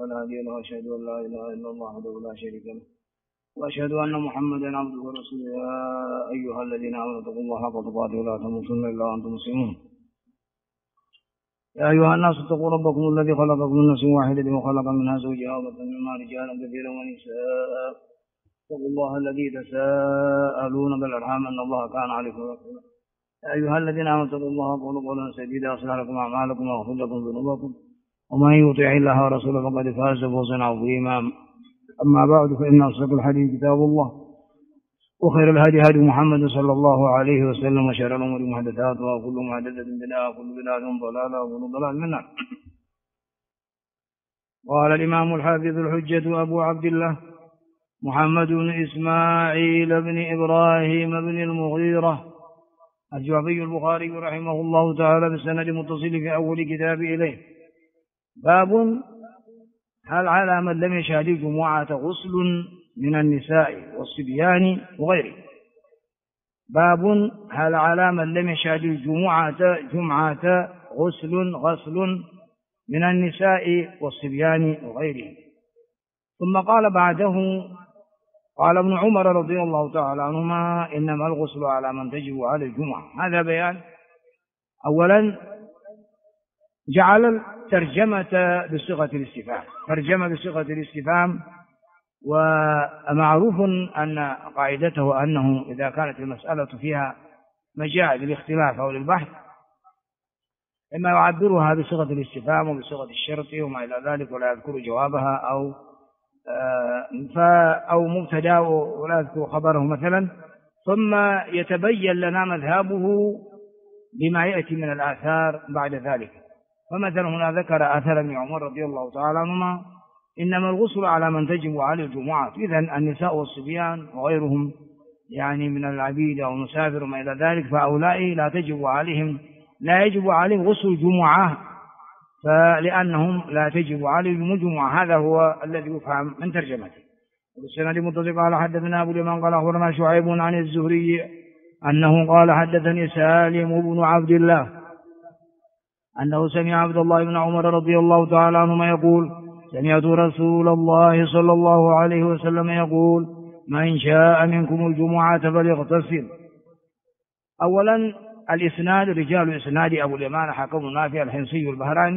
فلا هادي له، وأشهد أن لا إله إلا الله وحده لا شريك له، وأشهد أن محمدا عبده ورسوله. يا أيها الذين آمنوا اتقوا الله حق تقاته ولا تموتن إلا وأنتم مسلمون. يا أيها الناس اتقوا ربكم الذي خلقكم من نفس واحدة وخلق منها زوجها وبث منهما رجالا كثيرا ونساء. اتقوا الله الذي تساءلون بالأرحام أن الله كان عليكم رقيبا. يا أيها الذين آمنوا اتقوا الله وقولوا قولا سديدا يصلح لكم أعمالكم ويغفر لكم ذنوبكم، ومن يطع الله ورسوله فقد فاز فوزا عظيما. أما بعد، فإن أصدق الحديث كتاب الله، وخير الهدي هدي محمد صلى الله عليه وسلم، وشر الأمور محدثاتها، وكل محدثة بدعة، وكل بدعة ضلالة، وكل ضلال من النار. قال الإمام الحافظ الحجة أبو عبد الله محمد بن إسماعيل بن إبراهيم بن المغيرة الجعفي البخاري رحمه الله تعالى بالسند المتصل في أول كتاب إليه: باب هل على من لم يشهد الجمعة غسل من النساء والصبيان وغيره. باب هل على من لم يشهد الجمعة غسل من النساء والصبيان وغيره. ثم قال بعده: قال ابن عمر رضي الله تعالى عنهما: إنما الغسل على من تجب على الجمعة. هذا بيان. أولا جعل ترجمة بصيغة الاستفهام، ترجمة بصيغة الاستفهام، ومعروف أن قاعدته أنه إذا كانت المسألة فيها مجال للاختلاف أو للبحث إما يعبرها بصيغة الاستفهام وبصيغة الشرط وما إلى ذلك، ولا يذكر جوابها أو مبتدا ولا يذكر خبره مثلا، ثم يتبين لنا مذهبه بما يأتي من الآثار بعد ذلك. فمثلا هنا ذكر آثار ابن عمر رضي الله تعالى عنهما: إنما الغسل على من تجب عليه الجمعة. إذن النساء والصبيان وغيرهم يعني من العبيد أو المسافر وما إلى ذلك، فهؤلاء لا يجب عليهم غسل الجمعة، فلأنهم لا تجب عليهم الجمعة. هذا هو الذي يفهم من ترجمته. والسند المتصل قال حدثنا أبو اليمان قال أخبرنا شعيب عن الزهري أنه قال حدثني سالم بن عبد الله أنه سمع عبد الله بن عمر رضي الله تعالى عنهما يقول: سمعت رسول الله صلى الله عليه وسلم يقول: من شاء منكم الجمعة فليغتسل. أولا الإسناد، رجال الإسناد أبو اليمان حكم نافع الحمصي البهراني،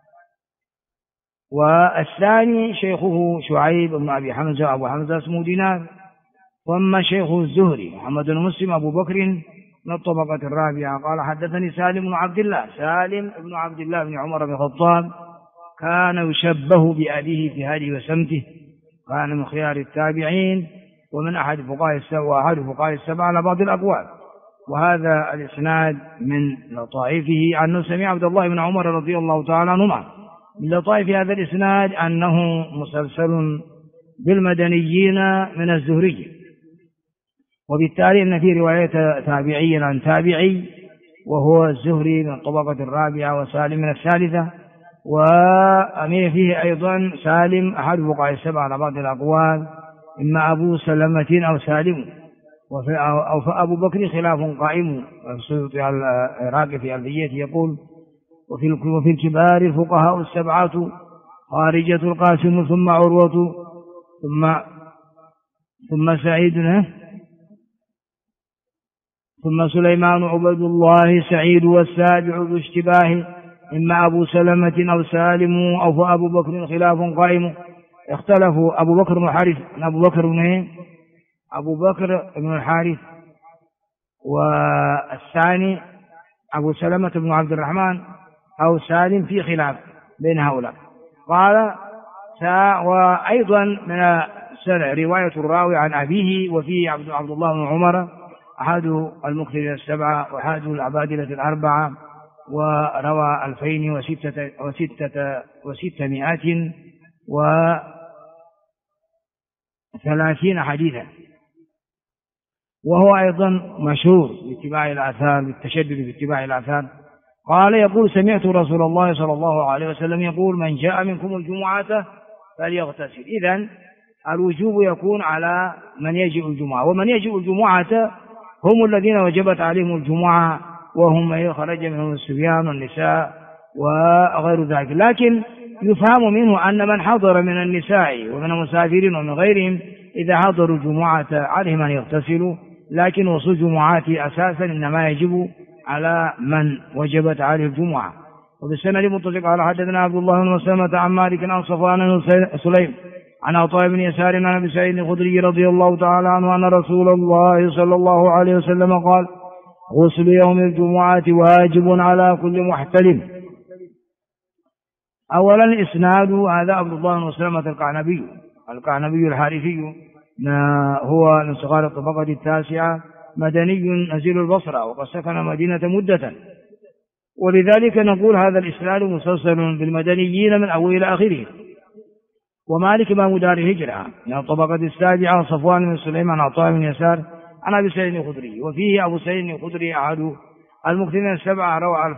والثاني شيخه شعيب بن أبي حمزة أبو حمزة اسمه دينار، ثم شيخه الزهري محمد بن مسلم أبو بكر من الطبقة الرابعة. قال حدثني سالم بن عبد الله بن عمر بن الخطاب، كان يشبه بأبيه في هذه وسمته، كان من خيار التابعين ومن أحد فقهاء السبعة على بعض الأقوال. وهذا الإسناد من لطائفه أنه سمع عبد الله بن عمر رضي الله تعالى عنهما. من لطائف هذا الإسناد أنه مسلسل بالمدنيين من الزهري، وبالتالي أن في رواية تابعي عن تابعي، وهو الزهري من الطبقة الرابعة وسالم من الثالثة، وأمير فيه أيضا سالم أحد فقهاء السبعة على بعض الأقوال، إما أبو سلمة أو سالم، أو فأبو بكر خلاف قائم. السيوطي العراقي في ألفيته يقول: وفي الكبار الفقهاء السبعة خارجة القاسم ثم عروة ثم سعيد ثم سليمان عبد الله سعيد والسابع ذو اشتباه، إما أبو سلمة أو سالم أو فأبو بكر خلاف قائم. اختلفوا أبو بكر بن الحارث والثاني أبو سلمة بن عبد الرحمن أو سالم في خلاف بين هؤلاء. قال: وأيضا من رواية الراوي عن أبيه، وفيه عبد الله بن عمر أحد المكثرين السبعة وأحد العبادلة الأربعة، وروى 2630 حديثا، وهو أيضا مشهور باتباع الآثار، بالتشدد في اتباع الآثار. قال: يقول: سمعت رسول الله صلى الله عليه وسلم يقول: من جاء منكم الجمعة فليغتسل. إذن الوجوب يكون على من يجيء الجمعة، ومن يجيء الجمعة هم الذين وجبت عليهم الجمعة، وهم من خرج منهم الصبيان والنساء وغير ذلك. لكن يفهم منه أن من حضر من النساء ومن المسافرين ومن غيرهم إذا حضروا الجمعة عليهم أن يغتسلوا، لكن وصول الجمعات أساسا إنما يجب على من وجبت عليه الجمعة. وبالسند متصل قال حدثنا عبد الله بن مسلمة عن مالك عن صفوان بن سليم عن عطاء بن يسار عن أبي سعيد الخدري رضي الله تعالى عنه أن رسول الله صلى الله عليه وسلم قال: غسل يوم الجمعة واجب على كل محتلم. أولا الإسناد هذا عبد الله بن مسلمة القعنبي الحارثي، هو من صغار الطبقة التاسعة، مدني نزيل البصرة، وقد سكن مدينة مدة، ولذلك نقول هذا الإسناد مسلسل بالمدنيين من أول إلى آخره. ومالك إمام دار الهجرة من الطبقة السابعة، صفوان بن سليمان عن عطاء بن يسار عن أبي سعيد الخدري، وفيه أبو سعيد الخدري أحد المكثرين السبعة، روى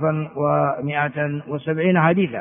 1170 حديثا،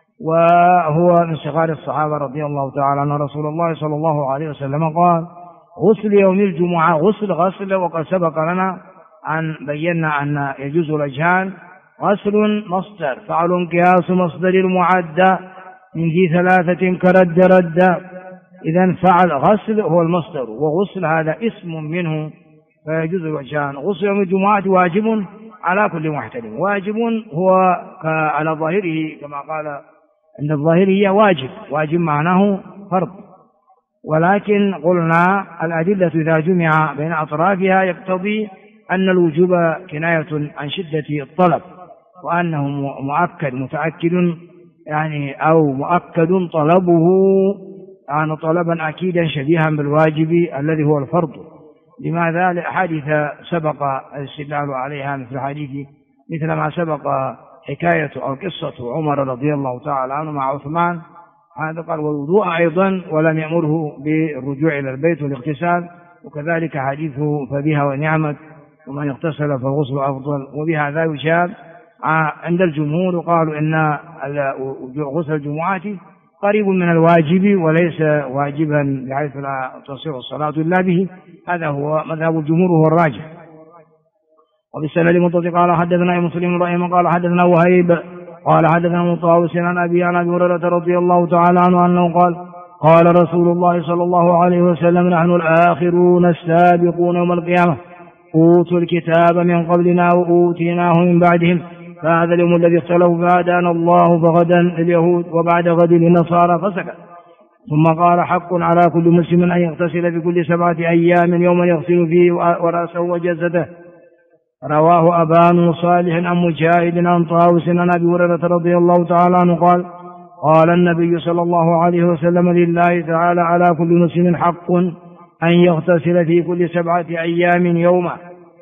وهو من صغار الصحابة رضي الله تعالى أن رسول الله صلى الله عليه وسلم قال: غسل يوم الجمعة غسل، وقد سبق لنا أن بينا أن يجوز الأجهال. غسل مصدر، فعل قياس مصدر المعدى من ذي ثلاثة كرد. إذن فعل غسل هو المصدر، وغسل هذا اسم منه، فيجوز الوجهان. غسل يوم الجمعة واجب على كل محتلم. واجب هو على ظاهره كما قال عند الظاهرية واجب معناه فرض، ولكن قلنا الأدلة إذا جمع بين أطرافها يقتضي أن الوجوب كناية عن شدة الطلب، وأنه متأكد يعني أو مؤكد طلبه، يعني طلبا أكيدا شبيها بالواجب الذي هو الفرض. لماذا؟ لأحاديث سبق الاستدلال عليها مثل ما سبق حكاية أو قصة عمر رضي الله تعالى عنه مع عثمان، هذا قال والوضوء أيضا، ولم يأمره بالرجوع إلى البيت والاغتسال. وكذلك حديثه فبها ونعمت ومن اغتسل فالغسل أفضل، وبهذا يشاب عند الجمهور، قالوا إن غسل الجمعة قريب من الواجب وليس واجبا بحيث لا تصير الصلاة إلا به. هذا هو مذهب الجمهور وهو الراجح. وبالسند المتصل قال حدثنا مسلم إبراهيم قال حدثنا وهيب قال حدثنا مطاوس عن أبي هريرة رضي الله تعالى عنه أنه قال: قال رسول الله صلى الله عليه وسلم: نحن الآخرون السابقون يوم القيامة، أوتوا الكتاب من قبلنا وأوتيناه من بعدهم، فهذا اليوم الذي اختلفوا فهدانا الله، فغدا لليهود وبعد غد للنصارى، فسكت. ثم قال: حق على كل مسلم أن يغتسل في كل 7 أيام يوما يغسل فيه ورأسه وجسده. رواه أبان صالح عن مجاهد عن طاووس عن أبي هريرة رضي الله تعالى عنه قال: قال النبي صلى الله عليه وسلم: لله تعالى على كل مسلم حق أن يغتسل في كل 7 أيام يوما.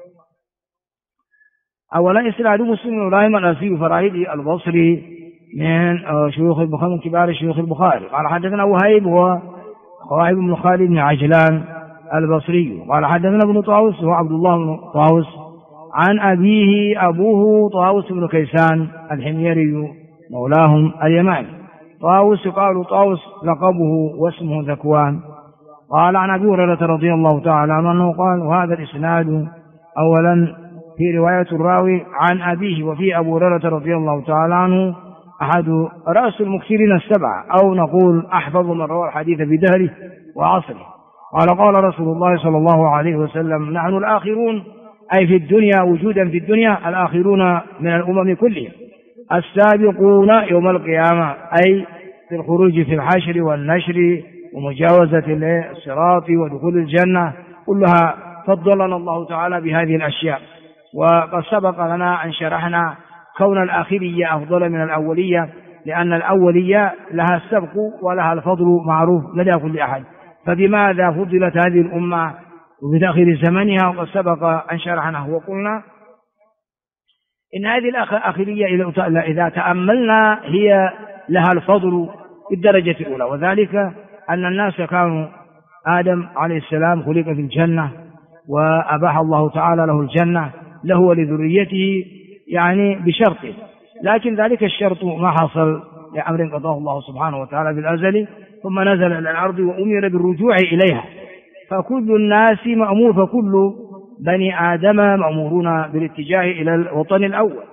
أولا إسناد مسلم إبراهيم الأسي فرائدي البصري من شيوخ البخاري، من كبار شيوخ البخاري. قال حدثنا وهيب وخواهب بن خالد بن عجلان البصري. قال حدثنا ابن طاووس هو عبد الله بن طاووس عن أبيه، أبوه طاووس بن كيسان الحميري مولاهم اليماني. طاووس قالوا طاووس لقبه واسمه ذكوان. قال عن أبي هريرة رضي الله تعالى عنه قال: وهذا الإسناد أولا في رواية الراوي عن أبيه، وفي أبو هريرة رضي الله تعالى عنه أحد رأس المكثرين السبعة، أو نقول أحفظ من روى الحديث بدهره وعصره. قال: قال رسول الله صلى الله عليه وسلم: نحن الآخرون، أي في الدنيا، وجودا في الدنيا، الآخرون من الأمم كلهم، السابقون يوم القيامة، أي في الخروج في الحشر والنشر ومجاوزة الصراط ودخول الجنة، كلها فضلنا الله تعالى بهذه الأشياء. وقد سبق لنا أن شرحنا كون الآخرية أفضل من الأولية، لأن الأولية لها السبق ولها الفضل معروف لدى كل أحد. فبماذا فضلت هذه الأمة وبتأخير زمنها؟ وقد سبق أن شرحنا وقلنا إن هذه الآخرية إذا تأملنا هي لها الفضل بالدرجة الأولى، وذلك أن الناس كانوا آدم عليه السلام خلق في الجنة، وأباح الله تعالى له الجنة له ولذريته، يعني بشرطه، لكن ذلك الشرط ما حصل لأمر قضاه الله سبحانه وتعالى بالأزل، ثم نزل إلى الأرض وأمر بالرجوع إليها. فكل الناس مأمور، فكل بني آدم مأمورون بالاتجاه إلى الوطن الأول.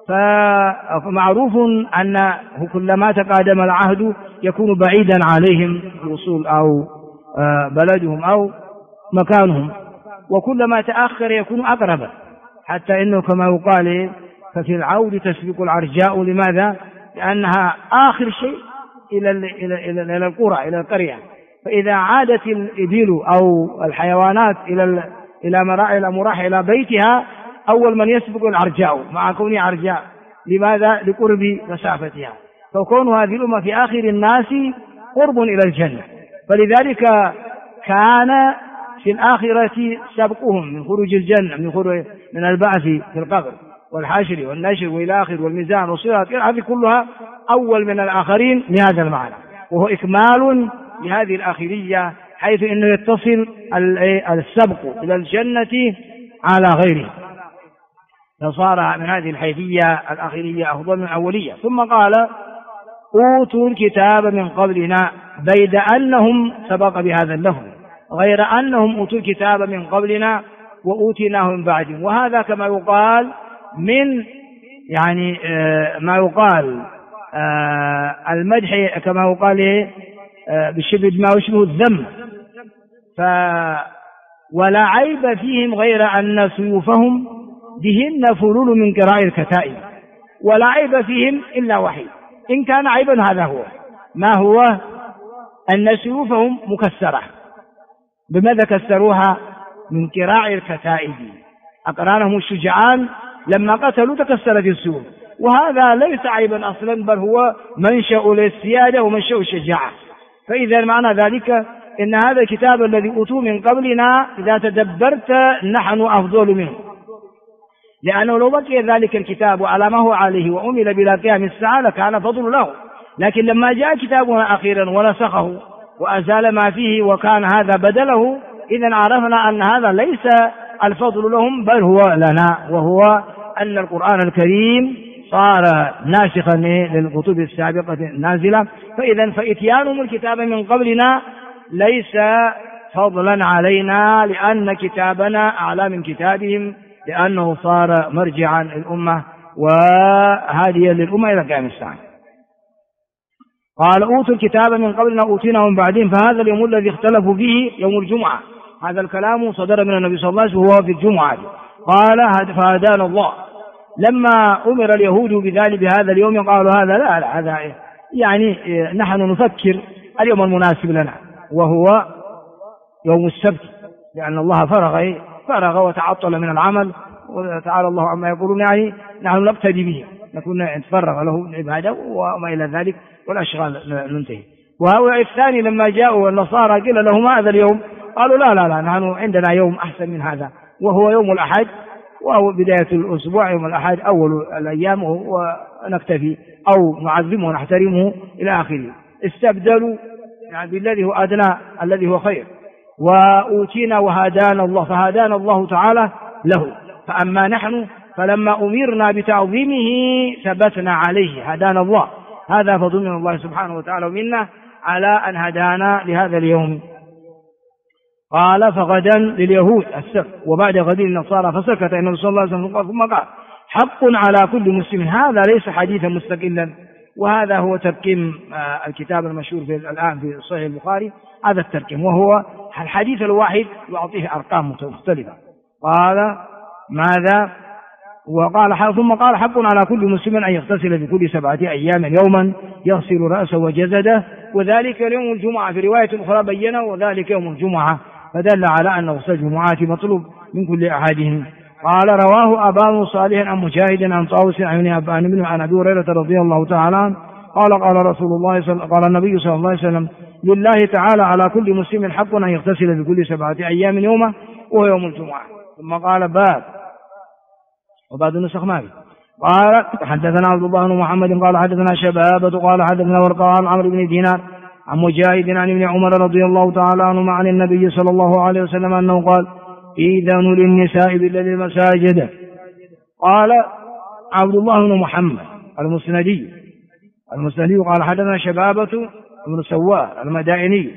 فمعروف أن كلما تقادم العهد يكون بعيدا عليهم الوصول أو بلدهم أو مكانهم، وكلما تأخر يكون أقرب، حتى إنه كما يقال ففي العود تسبق العرجاء. لماذا؟ لأنها آخر شيء إلى القرى، إلى القرية. فإذا عادت الإبل أو الحيوانات إلى مراحل إلى بيتها، أول من يسبق العرجاء مع كونه عرجاء. لماذا؟ لقرب مسافتها. فكون هذه الأمة في آخر الناس قرب إلى الجنة، فلذلك كان في الآخرة سبقهم من خروج الجنة، من البعث في القبر والحشر والنشر وإلى آخر والميزان والصراط، هذه كلها أول من الآخرين لهذا المعنى، وهو إكمال لهذه الآخرية، حيث أنه يتصل السبق إلى الجنة على غيره، فصار من هذه الحيثية الآخرية أفضل من الأولية. ثم قال أوتوا الكتاب من قبلنا، بيد أنهم سبق بهذا اللفظ، غير أنهم أوتوا الكتاب من قبلنا وأوتيناه من بعدهم. وهذا كما يقال من يعني ما يقال المدح، كما يقال بالشبه ما يشبه الذم. ولا عيب فيهم غير أن سيوفهم بهن فلول من قراء الكتائب، ولا عيب فيهم إلا وحيد. إن كان عيبا هذا هو ما هو أن سيوفهم مكسرة. بماذا كسروها؟ من قراء الكتائب، أقرانهم الشجعان لما قتلوا تكسرت السيوف، وهذا ليس عيبا أصلا، بل هو منشأ للسيادة ومنشأ الشجاعة. فإذا معنى ذلك إن هذا الكتاب الذي أوتوا من قبلنا إذا تدبرت نحن أفضل منه، لأنه لو بقي ذلك الكتاب على ما هو عليه وأمل بلا قيام الساعة لكان فضل له. لكن لما جاء كتابنا أخيرا ونسخه وأزال ما فيه وكان هذا بدله، إذن عرفنا أن هذا ليس الفضل لهم بل هو لنا، وهو أن القرآن الكريم صار ناسخا للكتب السابقة النازلة. فإذا فإتيانهم الكتاب من قبلنا ليس فضلا علينا، لأن كتابنا أعلى من كتابهم، لأنه صار مرجعا للأمة وهاديا للأمة إلى قيام الساعة. قال أوتوا الكتاب من قبلنا أوتيناه من بعدهم، فهذا اليوم الذي اختلفوا فيه يوم الجمعة. هذا الكلام صدر من النبي صلى الله عليه وسلم وهو في الجمعة. قال فهدانا الله. لما أمر اليهود بذلك بهذا اليوم قالوا هذا لا هذا يعني نحن نفكر اليوم المناسب لنا وهو يوم السبت، لأن الله فرغ وتعطل من العمل، وتعالى الله عما يقولون، يعني نحن نقتدي به، نكون نتفرغ له العبادة وما إلى ذلك والأشغال ننتهي. وهؤلاء الثاني لما جاءوا النصارى قيل لهم هذا اليوم قالوا لا نحن عندنا يوم أحسن من هذا، وهو يوم الأحد، وهو بداية الأسبوع يوم الأحد أول الأيام، ونكتفي أو نعظمه ونحترمه إلى آخره. استبدلوا يعني بالذي هو أدنى الذي هو خير. وأوتينا وهدانا الله، فهدانا الله تعالى له. فأما نحن فلما أمرنا بتعظيمه ثبتنا عليه، هدانا الله. هذا فضل من الله سبحانه وتعالى ومنا على أن هدانا لهذا اليوم. قال فغدا لليهود السبت وبعد غد النصارى، فسكت النبي صلى الله عليه وسلم ثم قال حق على كل مسلم. هذا ليس حديثا مستقلا، وهذا هو تركيم الكتاب المشهور الآن في صحيح البخاري، هذا التركيم، وهو الحديث الواحد يعطيه أرقام مختلفة. قال ماذا؟ وقال ثم قال حق على كل مسلم أن يغتسل في كل 7 أيام يوما يغسل رأسه وجسده، وذلك يوم الجمعة. في رواية أخرى بينه وذلك يوم الجمعة، فدل على أن غسل الجمعة مطلوب من كل أحدهم. قال رواه أبان صالح عن مجاهد عن طاووس عن أبي هريرة رضي الله تعالى عنه قال رسول الله قال النبي صلى الله عليه وسلم لله تعالى على كل مسلم حق أن يغتسل في كل 7 أيام يوما وهو يوم الجمعة. ثم قال باب، وبعد النسخ ما في. قال حدثنا عبد الله بن محمد قال حدثنا شبابة قال حدثنا ورقاء عن عمرو بن دينار عن مجاهد عن ابن عمر رضي الله تعالى عنهما عن النبي صلى الله عليه وسلم أنه قال إذن للنساء بالليل المساجد. قال عبد الله بن محمد المسندي قال حدثنا شبابة بن سوار المدائني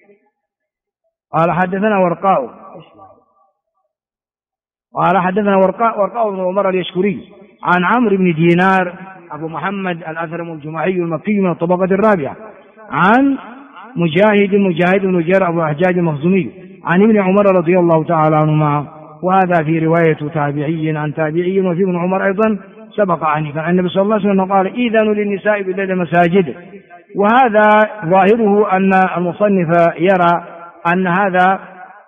قال حدثنا ورقاء قال حدثنا ورقاء بن عمر اليشكري عن عمرو بن دينار أبو محمد الأثرم الجماحي المكي من الطبقة الرابعة، عن مجاهد بن جرى أبو الحجاج المخزومي عن ابن عمر رضي الله تعالى عنهما. وهذا في رواية تابعي عن تابعي. وفي ابن عمر أيضا سبق عنه النبي صلى الله عليه وسلم قال: إذن للنساء بالليل مساجد. وهذا ظاهره أن المصنف يرى أن هذا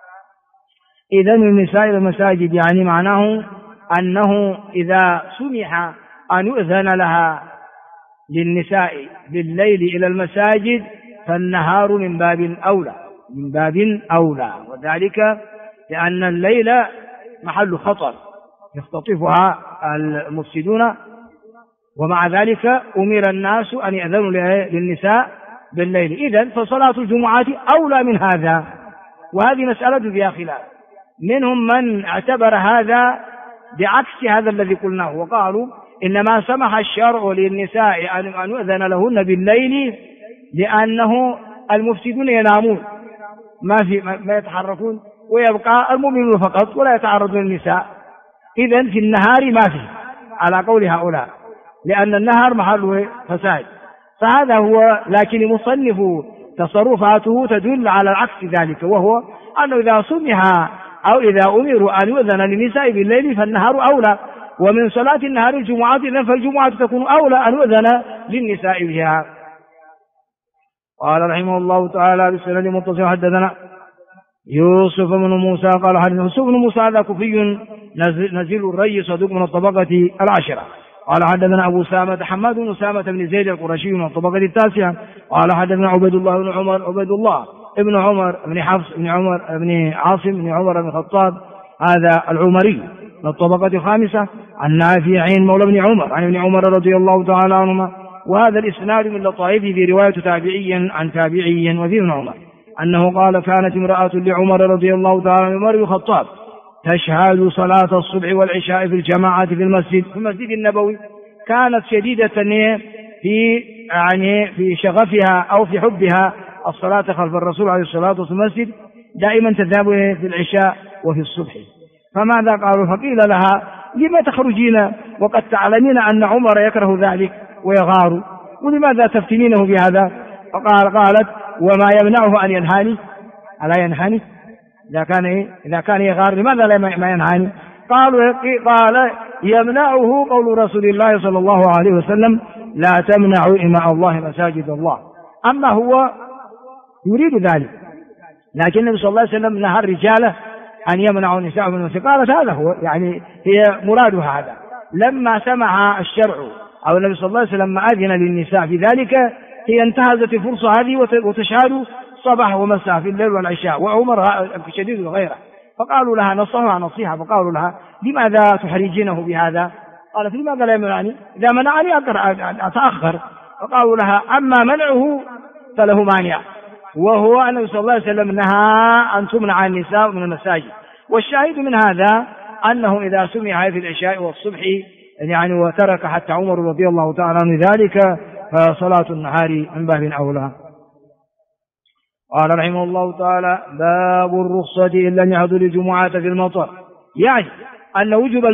إذن للنساء بالمساجد يعني معناه أنه إذا سمح أن يؤذن لها للنساء بالليل إلى المساجد فالنهار من باب أولى، وذلك لأن الليل محل خطر يختطفها المفسدون، ومع ذلك أمر الناس أن يأذنوا للنساء بالليل. إذن فصلاة الجمعة أولى من هذا، وهذه مسألة فيها خلاف. منهم من اعتبر هذا بعكس هذا الذي قلناه، وقالوا إنما سمح الشرع للنساء أن يؤذن لهن بالليل لأنه المفسدون ينامون ما يتحركون، ويبقى المؤمنون فقط ولا يتعرضون للنساء. إذن في النهار ما فيه على قول هؤلاء، لأن النهار محل فساد. فهذا هو، لكن المصنف تصرفاته تدل على عكس ذلك، وهو أنه إذا سمح أو إذا أمروا أن يؤذن للنساء بالليل فالنهار أولى، ومن صلاة النهار الجمعة، إذن فالجمعة تكون أولى أن يؤذن للنساء بها. قال رحمه الله تعالى بالسند المتصل: حدثنا يوسف بن موسى قال حدثنا يوسف بن موسى هذا كوفي نزيل الري صدوق من الطبقة العاشرة. قال حدثنا أبو سامة حماد بن سامة بن زيد القرشي من الطبقة التاسعة. قال حدثنا عبيد الله ابن عمر بن حفص بن عمر بن عاصم بن عمر بن الخطاب هذا العمري من الطبقة الخامسة، عن نافع مولى بن عمر عن ابن عمر رضي الله تعالى عنهما. وهذا الإسناد من لطائفه في رواية تابعي عن تابعي وفي ابن عمر أنه قال: كانت امرأة لعمر رضي الله تعالى عنه عمر بن الخطاب تشهد صلاة الصبح والعشاء في الجماعة في المسجد النبوي. كانت شديدة في شغفها أو في حبها الصلاة خلف الرسول عليه الصلاة والسلام في المسجد، دائما تذهب في العشاء وفي الصبح. فماذا قالوا؟ فقيل لها: لما تخرجين وقد تعلمين أن عمر يكره ذلك ويغار، ولماذا تفتنينه بهذا؟ قالت: وما يمنعه أن ينهاني؟ ألا ينهاني؟ إذا كان يغار لماذا ما ينهاني؟ قال: يمنعه قول رسول الله صلى الله عليه وسلم: لا تمنعوا إماء الله مساجد الله. أما هو يريد ذلك، لكن النبي صلى الله عليه وسلم نهى الرجال أن يمنعوا النساء من المسجد. قالت: هذا هو، يعني هي مرادها هذا. لما سمع الشرع أو النبي صلى الله عليه وسلم أذن للنساء في ذلك، هي انتهزت الفرصة هذه وتشهد صباح ومساء في الليل والعشاء، وعمر شديد غيره. فقالوا لها نصيحة، فقالوا لها: لماذا تحرجينه بهذا؟ قالت: لماذا لا يمنعني؟ إذا منعني أتأخر. فقالوا لها: أما منعه فله مانع، وهو أن صلى الله عليه وسلم نهى أن تمنع النساء من المساجد. والشاهد من هذا أنه إذا سمع في العشاء والصبح يعني وترك حتى عمر رضي الله تعالى عنه ذلك، فصلاة النهار من باب أولى. قال رحمه الله تعالى: باب الرخصة إلا أن يحضر الجمعة في المطر. يعني أن وجوب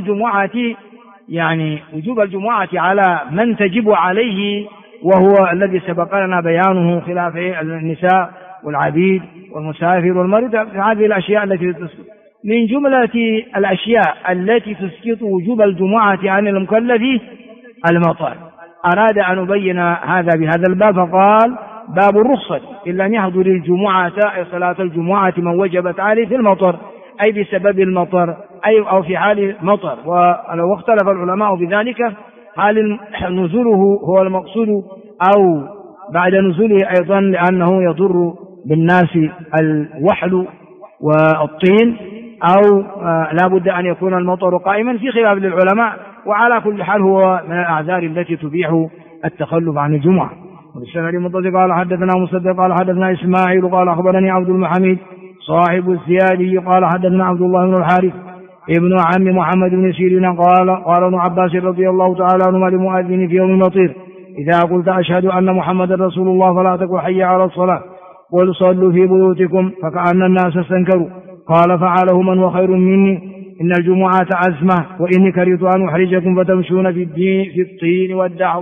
الجمعة على من تجب عليه، وهو الذي سبق لنا بيانه خلاف النساء والعبيد والمسافر والمريض. هذه الأشياء التي تسقط من جملة الأشياء التي تسقط وجوب الجمعة عن المكلف المطر. أراد أن يبين هذا بهذا الباب، فقال: باب الرخصة إلا أن يحضر الجمعة أي صلاة الجمعة من وجبت عليه في المطر، أي بسبب المطر أو في حال مطر. واختلف العلماء بذلك، هل نزوله هو المقصود أو بعد نزوله أيضا، لأنه يضر بالناس الوحل والطين، أو لا بد أن يكون المطر قائما، في خلاف للعلماء. وعلى كل حال هو من الأعذار التي تبيح التخلف عن الجمعة. وبالسند المتصل قال حدثنا مسدد قال حدثنا إسماعيل قال أخبرني عبد المحميد صاحب الزيادي قال حدثنا عبد الله بن الحارث ابن عم محمد بن سيرين قال ابن عباس رضي الله تعالى عنهما لمؤذن في يوم المطير: إذا قلت أشهد أن محمد رسول الله فلا تقل حي على الصلاة، قل صلوا في بيوتكم، فكأن الناس استنكروا. قال: فعله من هو خير مني، إن الجمعة عزمة وإني كرهت أن أحرجكم فتمشون في الطين والدعو.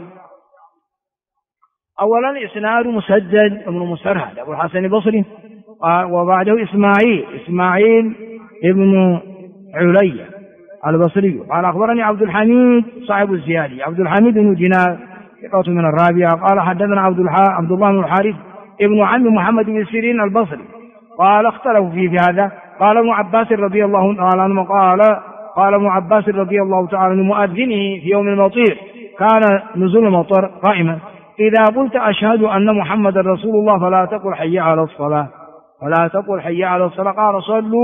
أولا إسناد مسدد بن مسرهد أبو الحسن البصري، وبعده إسماعيل ابن علي البصري قال أخبرني عبد الحميد صاحب الزيادي عبد الحميد بن دينار ثقة من الرابعة قال حدثنا عبد الله بن الحارث ابن عم محمد بن سيرين البصري قال اختلفوا في هذا. قال ابن عباس رضي الله تعالى عنه قال ابن عباس رضي الله تعالى عنه لمؤذنه في يوم المطير كان نزول المطر قائما: إذا قلت أشهد أن محمد رسول الله فلا تقل حي على الصلاة، فلا تقل حي على الصلاة. قال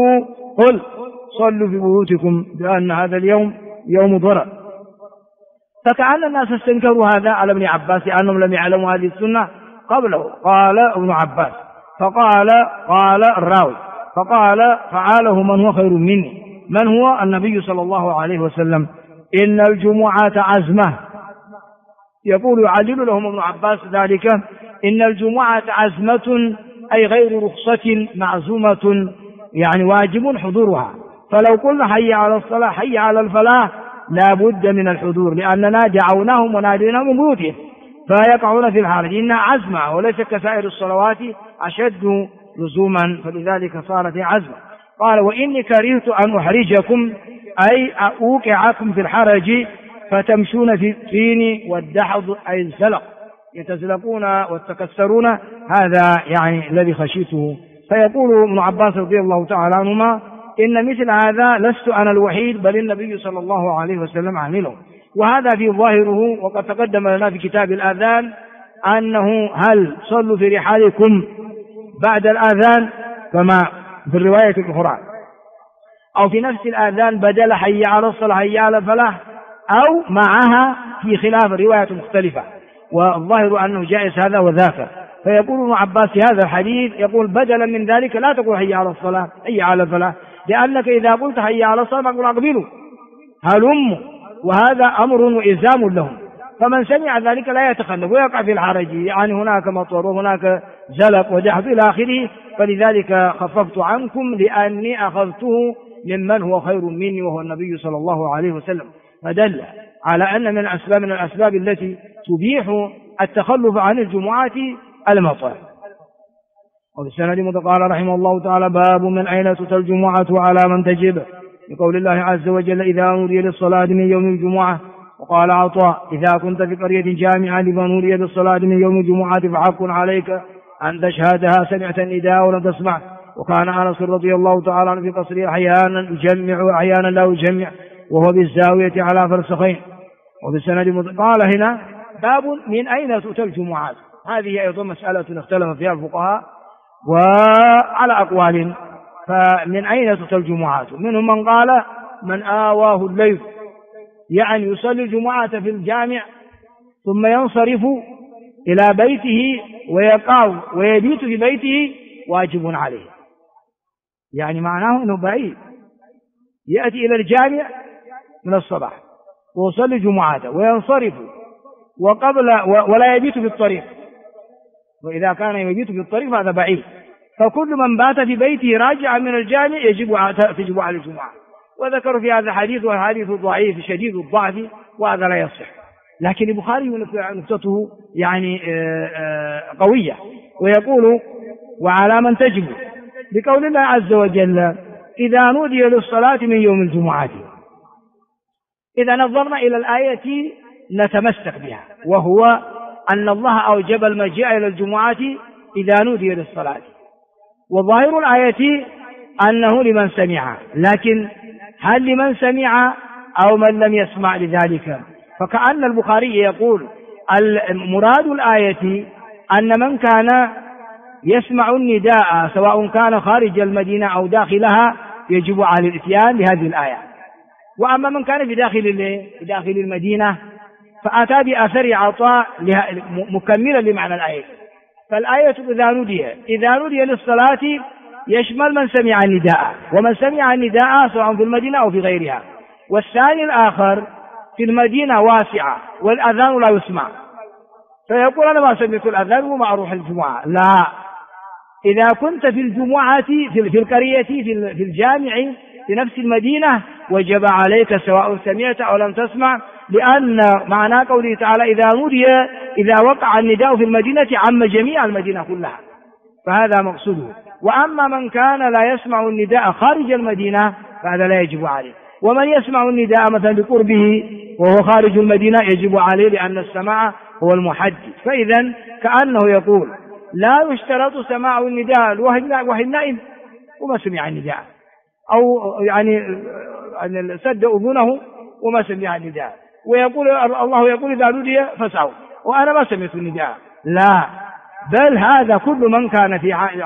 صلوا في بيوتكم بأن هذا اليوم يوم ضرر. فكأن الناس استنكروا هذا على ابن عباس لأنهم لم يعلموا هذه السنة قبله. قال ابن عباس قال الراوي فعاله من هو خير مني. من هو؟ النبي صلى الله عليه وسلم. إن الجمعة عزمة. يقول يعلل لهم ابن عباس ذلك: إن الجمعة عزمة أي غير رخصة معزومة، يعني واجب حضورها. فلو قلنا حي على الصلاة حي على الفلاح لا بد من الحضور، لأننا دعوناهم وناديناهم من بيوتهم فيقعون في الحرج. إنها عزمة وليس كسائر الصلوات أشد لزوما، فلذلك صارت عزمة. قال: وإني كرهت أن أحرجكم أي أوقعكم في الحرج فتمشون في الطين والدحض أي الزلق، يتزلقون وتكسرون، هذا يعني الذي خشيته. فيقول ابن عباس رضي الله تعالى عنهما: إن مثل هذا لست أنا الوحيد بل النبي صلى الله عليه وسلم عمله. وهذا في ظاهره، وقد تقدم لنا في كتاب الآذان أنه هل صلوا في رحالكم بعد الآذان كما في الرواية الأخرى، أو في نفس الآذان بدل حي على الصلاة حي على الفلاح، أو معها في خلاف الرواية مختلفة، والظاهر أنه جائز هذا وذاك. فيقول ابن عباس في هذا الحديث يقول: بدلا من ذلك لا تقول حي على الصلاة حي على الفلاح، لأنك إذا قلت حي على الصلاة تقول أقبلوا هلموا، وهذا أمر وإلزام لهم. فمن سمع ذلك لا يتخلف ويقع في الحرج، يعني هناك مطر وهناك زلق ودحض إلى آخره. فلذلك خففت عنكم لأني أخذته ممن هو خير مني وهو النبي صلى الله عليه وسلم. فدل على أن من الأسباب التي تبيح التخلف عن الجمعات المطر. وبالسند قال رحمه الله تعالى: باب من أين تؤتى الجمعة وعلى من تجب، بقول الله عز وجل: إذا نودي للصلاة من يوم الجمعة. وقال عطاء: إذا كنت في قرية جامعة لمن نودي للصلاة من يوم الجمعة فحق عليك أن تشهدها سمعت النداء ولم تسمع. وكان أنس رضي الله تعالى عنه في قصره أحيانا يجمع وأحيانا لا يجمع وهو بالزاوية على فرسخين. وبالسند قال هنا: باب من أين تؤتى الجمعات. هذه أيضا مسألة اختلف فيها الفقهاء وعلى أقوال. فمن أين تؤتى الجمعات؟ منهم من قال: من آواه الليل، يعني يصلي الجمعة في الجامع ثم ينصرف إلى بيته ويقع ويبيت في بيته واجب عليه. يعني معناه أنه بعيد، يأتي إلى الجامع من الصباح ويصلي جمعته وينصرف ولا يبيت في الطريق، وإذا كان يبيت في الطريق فهذا بعيد. فكل من بات في بيته راجعا من الجامع تجب على الجمعة. وذكروا في هذا الحديث والحديث ضعيف شديد الضعف وهذا لا يصح. لكن البخاري نقطته يعني قوية، ويقول: وعلى من تجب، بقول الله عز وجل: إذا نودي للصلاة من يوم الجمعة. إذا نظرنا إلى الآية نتمسك بها، وهو أن الله أوجب المجيء إلى الجمعة إذا نودي للصلاة، وظاهر الآية أنه لمن سمع، لكن هل لمن سمع أو من لم يسمع لذلك؟ فكأن البخاري يقول: مراد الآية أن من كان يسمع النداء سواء كان خارج المدينة أو داخلها يجب على الإتيان بهذه الآية. وأما من كان في داخل المدينة فأتى بأثر عطاء مكملا لمعنى الآية. فالآية إذا نودي للصلاة يشمل من سمع النداء، ومن سمع النداء سواء في المدينة أو في غيرها. والثاني الآخر في المدينة واسعة والأذان لا يسمع، فيقول: أنا ما سمعت الأذان وما أروح الجمعة. لا، إذا كنت في الجمعة في القرية في الجامع في نفس المدينة وجب عليك سواء سمعت أو لم تسمع، لأن معنى قوله تعالى إذا وقع النداء في المدينة عم جميع المدينة كلها، فهذا مقصوده. وأما من كان لا يسمع النداء خارج المدينة فهذا لا يجب عليه، ومن يسمع النداء مثلا بقربه وهو خارج المدينة يجب عليه، لأن السماع هو المحدد. فإذا كأنه يقول لا يشترط سماع النداء وهي النائم وما سمع النداء، أو يعني سد أذنه وما سمع النداء، ويقول الله يقول إذا نودي فاسعوا وأنا ما سمعت النداء، لا، بل هذا كل من كان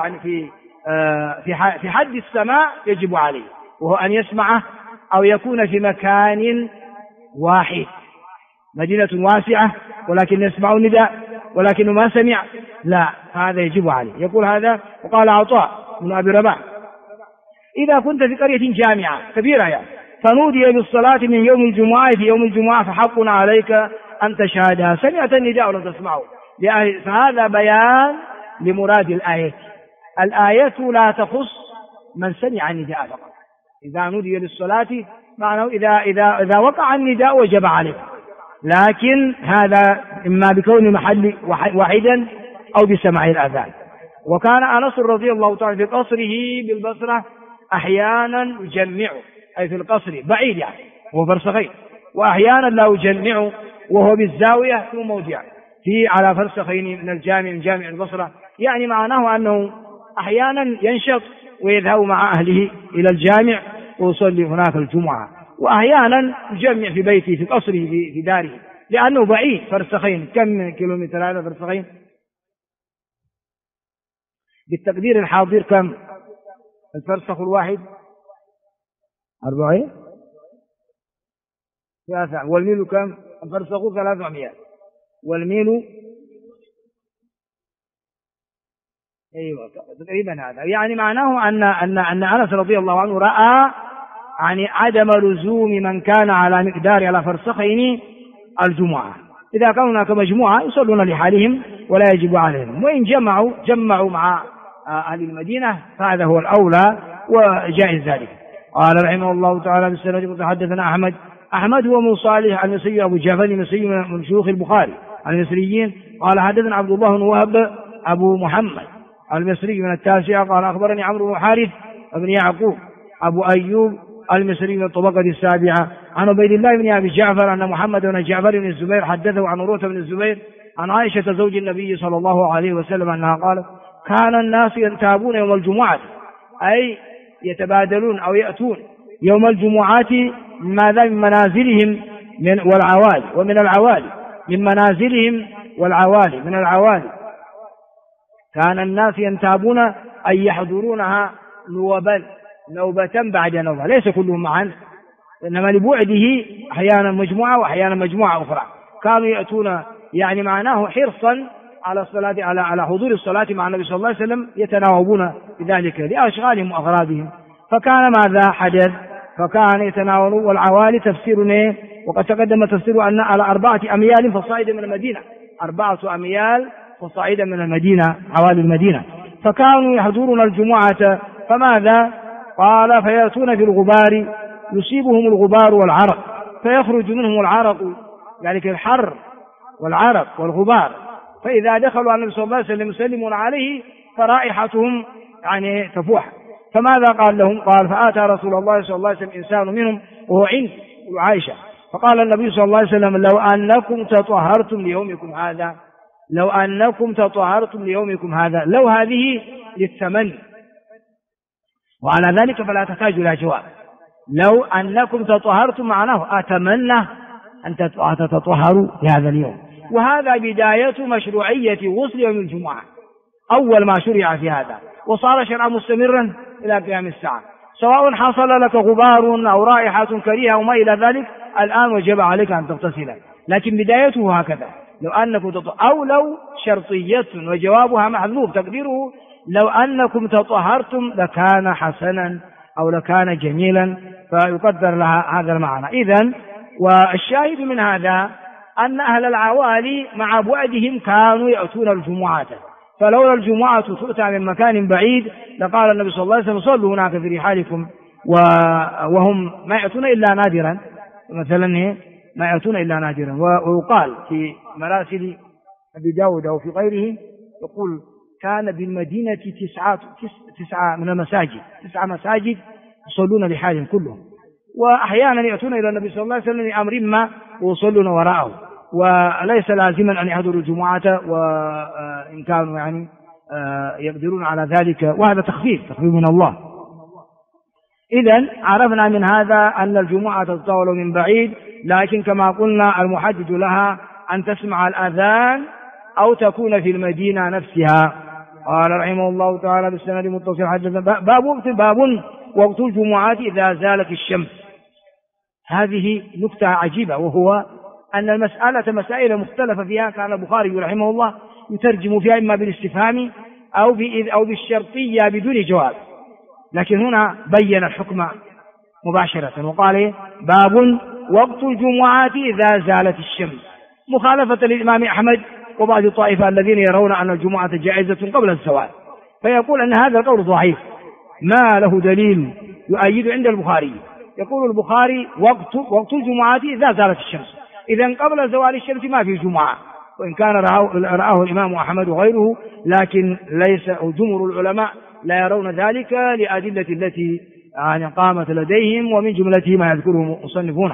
في حد السماع يجب عليه، وهو أن يسمعه أو يكون في مكان واحد، مدينة واسعة ولكن يسمع النداء ولكنه ما سمع، لا، هذا يجب عليه. يقول هذا. وقال عطاء بن أبي رباح إذا كنت في قرية جامعة كبيرة يعني فنودي بالصلاة من يوم الجمعة في يوم الجمعة فحق عليك أن تشهدها، سمعت النداء ولم تسمعه، فهذا بيان لمراد الآية. الآية لا تخص من سمع النداء فقط، إذا نودي للصلاة معناه إذا وقع النداء وجب عليه، لكن هذا إما بكون محل واحدا أو بسماع الأذان. وكان أنس رضي الله تعالى في قصره بالبصرة أحيانا يجمع، أي في القصر بعيد يعني هو فرسخين، وأحيانا لا يجمع وهو بالزاوية في موضع على فرسخين من جامع البصرة، يعني معناه أنه أحيانا ينشط ويذهب مع أهله إلى الجامع ويصلي هناك الجمعة، وأحيانا يجمع في بيته في قصره في داره، لأنه بعيد فرسخين. كم كيلومتر هذا فرسخين بالتقدير الحاضر؟ كم الفرسخ الواحد؟ 40 3، والميل كم؟ الفرسخ 300 والميل أيوة تقريبا هذا. يعني معناه أن أنس رضي الله عنه رأى يعني عدم لزوم من كان على مقدار على فرسخين الجمعة، إذا كانوا هناك مجموعة يصلون لحالهم ولا يجب عليهم، وإن جمعوا مع أهل المدينة فهذا هو الأولى وجائز ذلك. قال رحمه الله تعالى بالسند حدثنا أحمد هو من صالح المصري أبو جعفر المصري من شيوخ البخاري المصريين. قال حدثنا عبد الله بن وهب أبو محمد المصري من التاسعة. قال أخبرني عمرو بن حارث بن يعقوب أبو أيوب المصري من الطبقة السابعة عن عبيد الله بن أبي جعفر أن محمد بن جعفر بن الزبير حدثه عن عروة بن الزبير عن عائشة زوج النبي صلى الله عليه وسلم أنها قالت كان الناس ينتابون يوم الجمعة، أي يتبادلون أو يأتون يوم الجمعات ماذا من منازلهم والعوالي، ومن العوالي من منازلهم والعوالي من العوالي. كان الناس ينتابون أي يحضرونها نوبة بعد نوبة، ليس كلهم معا، إنما لبعده أحيانا مجموعة وأحيانا مجموعة أخرى. كانوا يأتون يعني معناه حرصا على الصلاة على حضور الصلاة مع النبي صلى الله عليه وسلم، يتناوبون بذلك لأشغالهم وأغراضهم. فكان ماذا حدث؟ فكان يتناولون. والعوالي تفسير وقد تقدم تفسير أن على 4 أميال فصاعدا من المدينة، 4 أميال فصاعدا من المدينة، عوالي المدينة. فكانوا يحضرون الجمعة فماذا؟ قال فيأتون في الغبار يصيبهم الغبار والعرق فيخرج منهم العرق، ذلك الحر والعرق والغبار، فإذا دخلوا على النبي صلى الله عليه وسلم يسلمون عليه فرائحتهم يعني تفوح. فماذا قال لهم؟ قال فآتى رسول الله صلى الله عليه وسلم إنسان منهم وهو عند عائشة، فقال النبي صلى الله عليه وسلم لو أنكم تطهرتم ليومكم هذا، لو أنكم تطهرتم ليومكم هذا، لو هذه للتمني، وعلى ذلك فلا تحتاج إلى جواب. لو أنكم تطهرتم معناه أتمنى أن تتطهروا لهذا اليوم. وهذا بداية مشروعية غسل يوم الجمعة، أول ما شرع في هذا، وصار شرعا مستمرا إلى قيام الساعة، سواء حصل لك غبار أو رائحة كريهة وما إلى ذلك، الآن وجب عليك أن تغتسل، لكن بدايته هكذا. لو أنكم أو لو شرطية وجوابها محذوف تقديره لو أنكم تطهرتم لكان حسنا أو لكان جميلا، فيقدر لها هذا المعنى. إذن والشاهد من هذا أن أهل العوالي مع بعدهم كانوا يأتون الجمعة، فلولا الجمعة تؤتى من مكان بعيد لقال النبي صلى الله عليه وسلم صلوا هناك في رحالكم وهم ما يأتون إلا نادرا، مثلا ما يأتون إلا نادرا. ويقال في مراسل أبي داود أو في غيره يقول كان بالمدينة تسعة من المساجد، 9 مساجد يصلون لحالهم كلهم، وأحيانا يأتون إلى النبي صلى الله عليه وسلم لأمر ما ويصلون وراءه، وليس لازما أن يحضروا الجمعة وإن كانوا يعني يقدرون على ذلك، وهذا تخفيف من الله. إذن عرفنا من هذا أن الجمعة تتطاول من بعيد، لكن كما قلنا المحدد لها أن تسمع الأذان أو تكون في المدينة نفسها. قال رحمه الله تعالى بالسند متصل حدثنا باب وقت الجمعات إذا زالت الشمس. هذه نكتة عجيبة، وهو أن المسألة مسائل مختلفة فيها، كان البخاري رحمه الله يترجم فيها إما بالاستفهام أو بالشرطية بدون جواب، لكن هنا بين الحكم مباشرة وقال باب وقت الجمعات إذا زالت الشمس، مخالفة للإمام أحمد وبعض الطائفة الذين يرون أن الجمعة جائزة قبل الزوال، فيقول أن هذا القول ضعيف ما له دليل يؤيد عند البخاري. يقول البخاري وقت الجمعات إذا زالت الشمس، إذن قبل زوال الشمس ما في جمعة، وإن كان رآه الإمام أحمد وغيره، لكن ليس جمهور العلماء لا يرون ذلك لأدلة التي يعني قامت لديهم، ومن جملته ما يذكره مصنفون.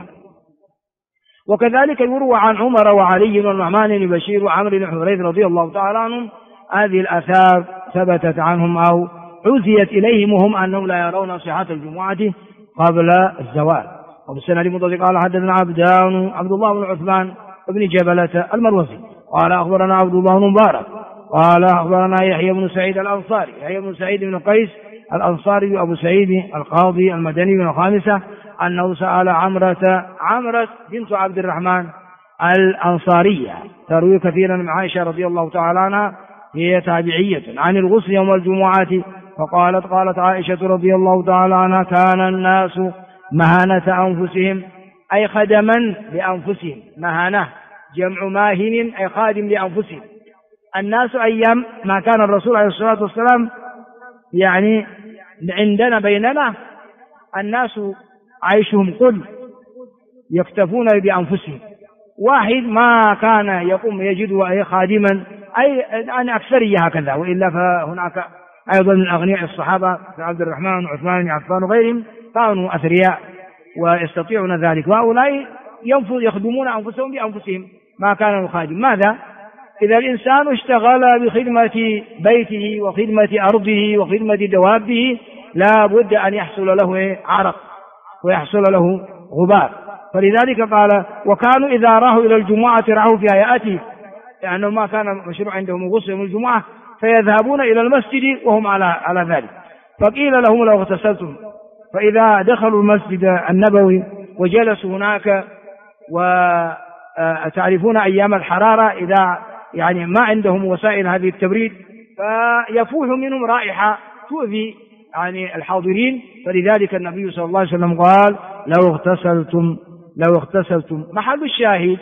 وكذلك يروى عن عمر وعلي والنعمان بن بشير وعمرو بن حريث رضي الله تعالى عنهم، هذه الآثار ثبتت عنهم أو عزيت إليهم وهم أنهم لا يرون صحة الجمعة قبل الزوال. وبالسند المتصل قال حدثنا عبد الله بن عثمان بن جبلة المروزي قال أخبرنا عبد الله بن مبارك قال أخبرنا يحيى بن سعيد الأنصاري، يحيى بن سعيد بن قيس الأنصاري أبو سعيد القاضي المدني من الخامسة، أنه سأل عمرة بنت عبد الرحمن الأنصارية تروي كثيرا من عائشة رضي الله تعالى عنها، هي تابعية، عن الغسل يوم الجمعة، قالت عائشة رضي الله تعالى عنها كان الناس مهانة أنفسهم أي خدما لأنفسهم، مهانة جمع ماهن أي خادم لأنفسهم. الناس أيام ما كان الرسول عليه الصلاة والسلام يعني عندنا بيننا الناس عيشهم قل يكتفون بأنفسهم، واحد ما كان يقوم يجد خادما أي عن أكثرية هكذا، وإلا فهناك أيضا من أغنياء الصحابة عبد الرحمن وعثمان بن عفان وغيرهم كانوا أثرياء ويستطيعون ذلك، وهؤلاء يخدمون أنفسهم بأنفسهم ما كان الخادم. ماذا؟ إذا الإنسان اشتغل بخدمة بيته وخدمة أرضه وخدمة دوابه لا بد أن يحصل له عرق ويحصل له غبار، فلذلك قال وكانوا إذا راحوا إلى الجمعة راحوا في هيئته، لأنه ما كان مشروع عندهم الغسل يوم الجمعة، فيذهبون إلى المسجد وهم على ذلك. فقيل لهم لو اغتسلتم، فإذا دخلوا المسجد النبوي وجلسوا هناك، وتعرفون أيام الحرارة إذا يعني ما عندهم وسائل هذه التبريد، فيفوح منهم رائحة تؤذي يعني الحاضرين، فلذلك النبي صلى الله عليه وسلم قال لو اغتسلتم. محل الشاهد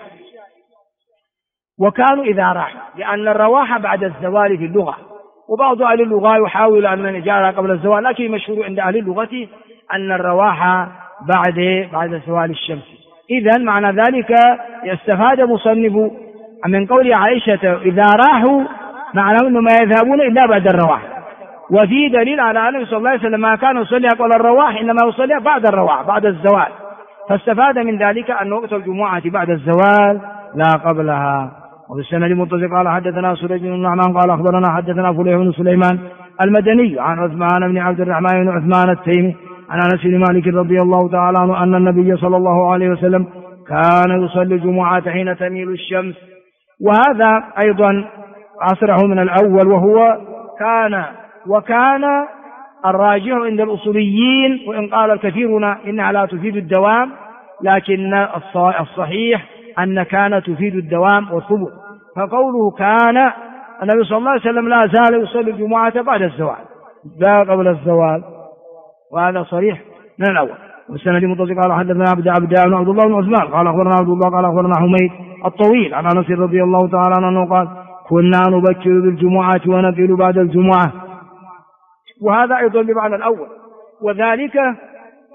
وكانوا إذا راحوا، لأن الرواح بعد الزوال في اللغة، وبعض أهل اللغة يحاول أن نجعلها قبل الزوال، لكن مشهور عند أهل اللغة أن الرواح بعد زوال الشمس. إذن معنى ذلك يستفاد مصنف من قول عائشة إذا راحوا، معناه أنهم ما يذهبون إلا بعد الرواح، وفي دليل على أنه صلى الله عليه وسلم ما كان يصلي قبل الرواح، إنما يصلي بعد الرواح بعد الزوال، فاستفاد من ذلك أن وقت الجمعة بعد الزوال لا قبلها. وبالسند المتصل قال حدثنا سريج بن النعمان قال أخبرنا حدثنا فليح بن سليمان المدني عن عثمان بن عبد الرحمن بن عثمان التيمي عن أنس بن مالك رضي الله تعالى عنه أن النبي صلى الله عليه وسلم كان يصلي الجمعة حين تميل الشمس، وهذا أيضا أصرح من الأول، وهو وكان الراجح عند الأصوليين، وإن قال الكثيرون إنها لا تفيد الدوام، لكن الصحيح أن كان تفيد الدوام والثبوت، فقوله كان النبي صلى الله عليه وسلم لا زال يصلي الجمعة بعد الزوال لا قبل الزوال، وهذا صريح من الأول. والسند المتصل قال حدثنا عبدان عبد الله بن عثمان قال أخبرنا عبد الله قال أخبرنا حميد الطويل عن أنس رضي الله تعالى عنه قال كنا نبكر بالجمعة ونقل بعد الجمعة، وهذا أيضا بمعنى الأول، وذلك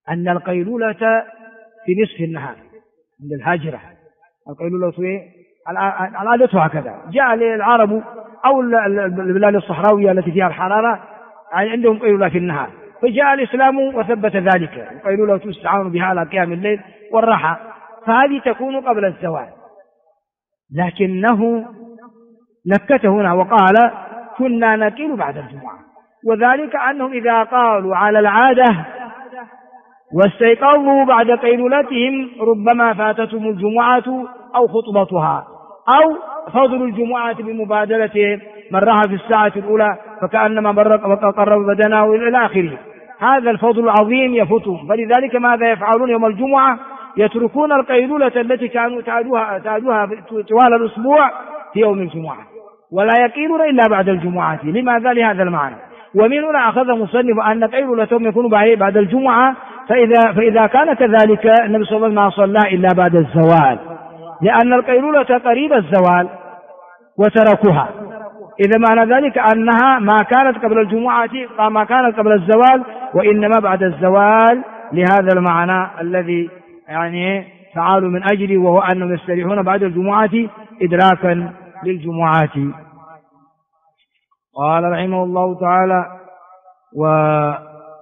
أن القيلولة في نصف النهار عند الهاجرة، القيلولة العادة هكذا. جاء العرب أو البلاد الصحراوية التي فيها الحرارة عندهم قيلولة في النهار، فجاء الإسلام وثبت ذلك، القيلولة تستعان بها على قيام الليل والراحة، فهذه تكون قبل الزوال. لكنه نكت هنا وقال كنا نقيل بعد الجمعة، وذلك أنهم إذا قالوا على العادة واستيقظوا بعد قيلولتهم ربما فاتتهم الجمعة أو خطبتها أو فضل الجمعة بمبادلة من راح في الساعة الأولى فكأنما قرب بدنه إلى آخره. هذا الفضل العظيم يفوتهم، فلذلك ماذا يفعلون يوم الجمعة؟ يتركون القيلولة التي كانوا تعادوها طوال الأسبوع في يوم الجمعة، ولا يقيلون إلا بعد الجمعة. لماذا؟ لهذا المعنى. ومن هنا أخذ مصنف أن قيلولتهم يكون بعد الجمعة، فإذا كان كذلك النبي صلى الله عليه وسلم ما صلى إلا بعد الزوال، لأن القيلولة قريب الزوال وتركوها. إذا معنى ذلك أنها ما كانت قبل الجمعة ما كانت قبل الزوال، وإنما بعد الزوال، لهذا المعنى الذي يعني تعالوا من أجله، وهو أنهم يستريحون بعد الجمعة إدراكا للجمعات. قال رحمه الله تعالى: وباب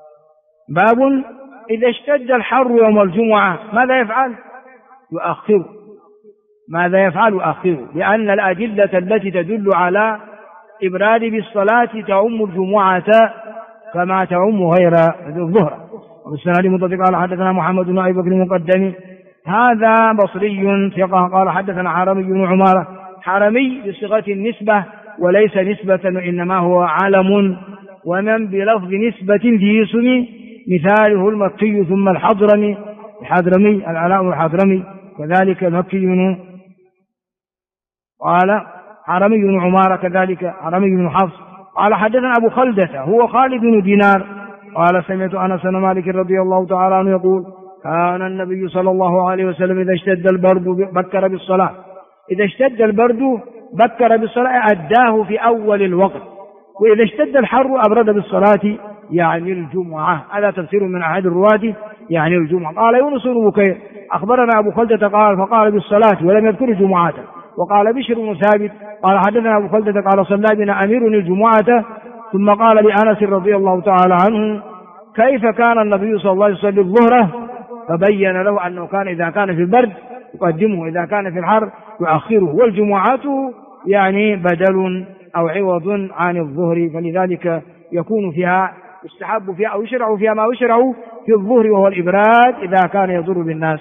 إذا اشتد الحر يوم الجمعة ماذا يفعل؟ يؤخر. ماذا يفعل؟ يؤخر، لأن الأدلة التي تدل على إبراد بالصلاة تعم الجمعة كما تعم غير الظهر. والسنة متفق قال حدثنا محمد بن أبي بكر المقدمي هذا بصري ثقة قال حدثنا حرمي بن عمارة. حرمي بصيغة النسبة وليس نسبة، وإنما هو علم، ومن بلفظ نسبة في اسم مثاله المكي ثم الحضرمي العلاء الحضرمي، كذلك المكي قال حرمي بن عمارة، كذلك حرمي بن حفص قال حدثنا أبو خلدة هو خالد بن دينار قال سمعت أنس بن مالك رضي الله تعالى عنه يقول كان النبي صلى الله عليه وسلم إذا اشتد البرد بكر بالصلاة. إذا اشتد البرد بكر بالصلاة أداه في أول الوقت، وإذا اشتد الحر أبرد بالصلاة يعني الجمعة. هذا تفسير من أحد الرواة يعني الجمعة. قال يونس بن بكير أخبرنا أبو خلدة قال فقال بالصلاة ولم يذكر الجمعة. وقال بشر بن ثابت قال حدثنا أبو خلدة قال صلى بنا أمير الجمعة، ثم قال لأنس رضي الله تعالى عنه كيف كان النبي صلى الله عليه وسلم الظهر، فبين له أنه كان إذا كان في البرد يقدمه، إذا كان في الحر يؤخره، والجمعات يعني بدل أو عوض عن الظهر، فلذلك يكون فيها يستحب فيها أو يشرع فيها ما يشرع في الظهر، وهو الإبراد إذا كان يضر بالناس.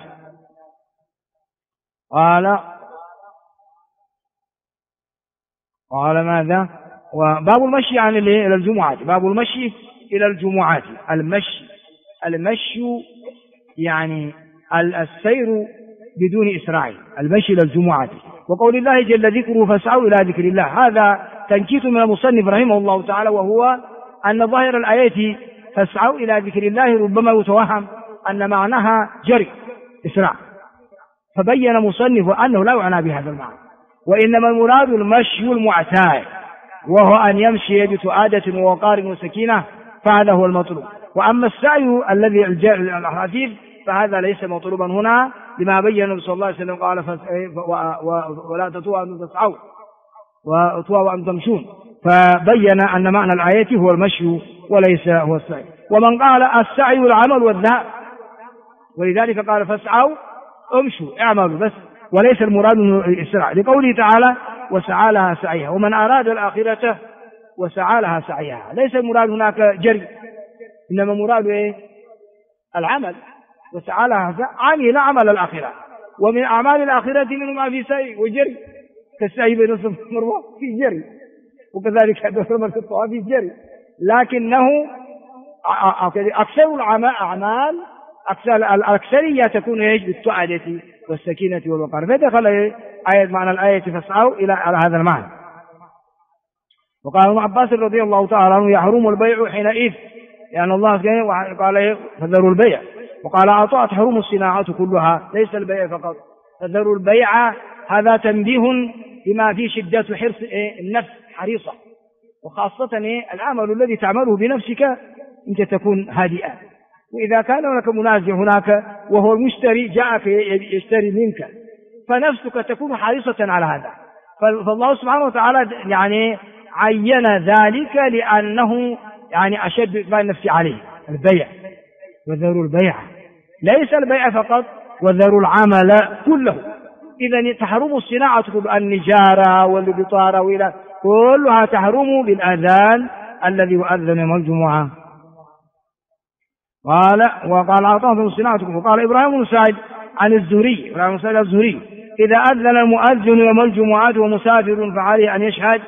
قال ماذا؟ وباب المشي عن إلى الجمعات. باب المشي إلى الجمعات. المشي يعني السير بدون إسراع، المشي إلى الجمعات. وقول الله جل ذكره فاسعوا إلى ذكر الله، هذا تنكيت من المصنف رحمه الله تعالى، وهو أن ظاهر الآية فاسعوا إلى ذكر الله ربما يتوهم أن معناها جري إسراع، فبين مصنف أنه لا يعنى بهذا المعنى، وإنما المراد المشي المعتاد، وهو أن يمشي بتؤادة ووقار وسكينة، فهذا هو المطلوب. وأما السعي الذي الخفيف فهذا ليس مطلوبا هنا، لما بين النبي صلى الله عليه وسلم قال ولا تطوعوا أن تسعوا وأطوعوا أن تمشون، فبين أن معنى الآية هو المشي وليس هو السعي. ومن قال السعي العمل والذهاب، ولذلك قال فاسعوا امشوا اعملوا بس، وليس المراد الإسراع، لقوله تعالى وسعى لها سعيها. ومن أراد الآخرة وسعى لها سعيها، ليس المراد هناك جري، إنما مراد العمل، وسعى لها عمل عمل الآخرة. ومن أعمال الآخرة منه ما في سعي وجري، كالسعي بين الصفا والمروة في جري، وكذلك دور الطواف في جري، لكنه أكثر الأعمال الأكثرية تكون بالتؤدة والسكينة والوقار، فدخل آية معنى الآية فاسعوا على هذا المعنى. وقال ابن عباس رضي الله تعالى عنه يحرم البيع حينئذ، لأن الله قال فذروا البيع، وقال عطاء تحرم الصناعات كلها ليس البيع فقط، فذروا البيع. هذا تنبيه بما فيه شدة حرص النفس حريصة، وخاصة العمل الذي تعمله بنفسك أنت تكون هادئا، وإذا كان هناك منازع هناك وهو المشتري جاءك يشتري منك فنفسك تكون حريصة على هذا. فالله سبحانه وتعالى يعني عين ذلك لأنه يعني أشد إقبال النفس عليه. البيع، وذروا البيع، ليس البيع فقط، وذروا العمل كله. إذا تحرم الصناعة النجارة والبطارة وإلى كلها تحرم بالأذان الذي يؤذن يوم الجمعة. وقال عطاء في صناعتكم. وقال إبراهيم بن سعد عن الزهري، إبراهيم بن سعد الزهري: إذا أذن المؤذن يوم الجمعة ومسافر فعليه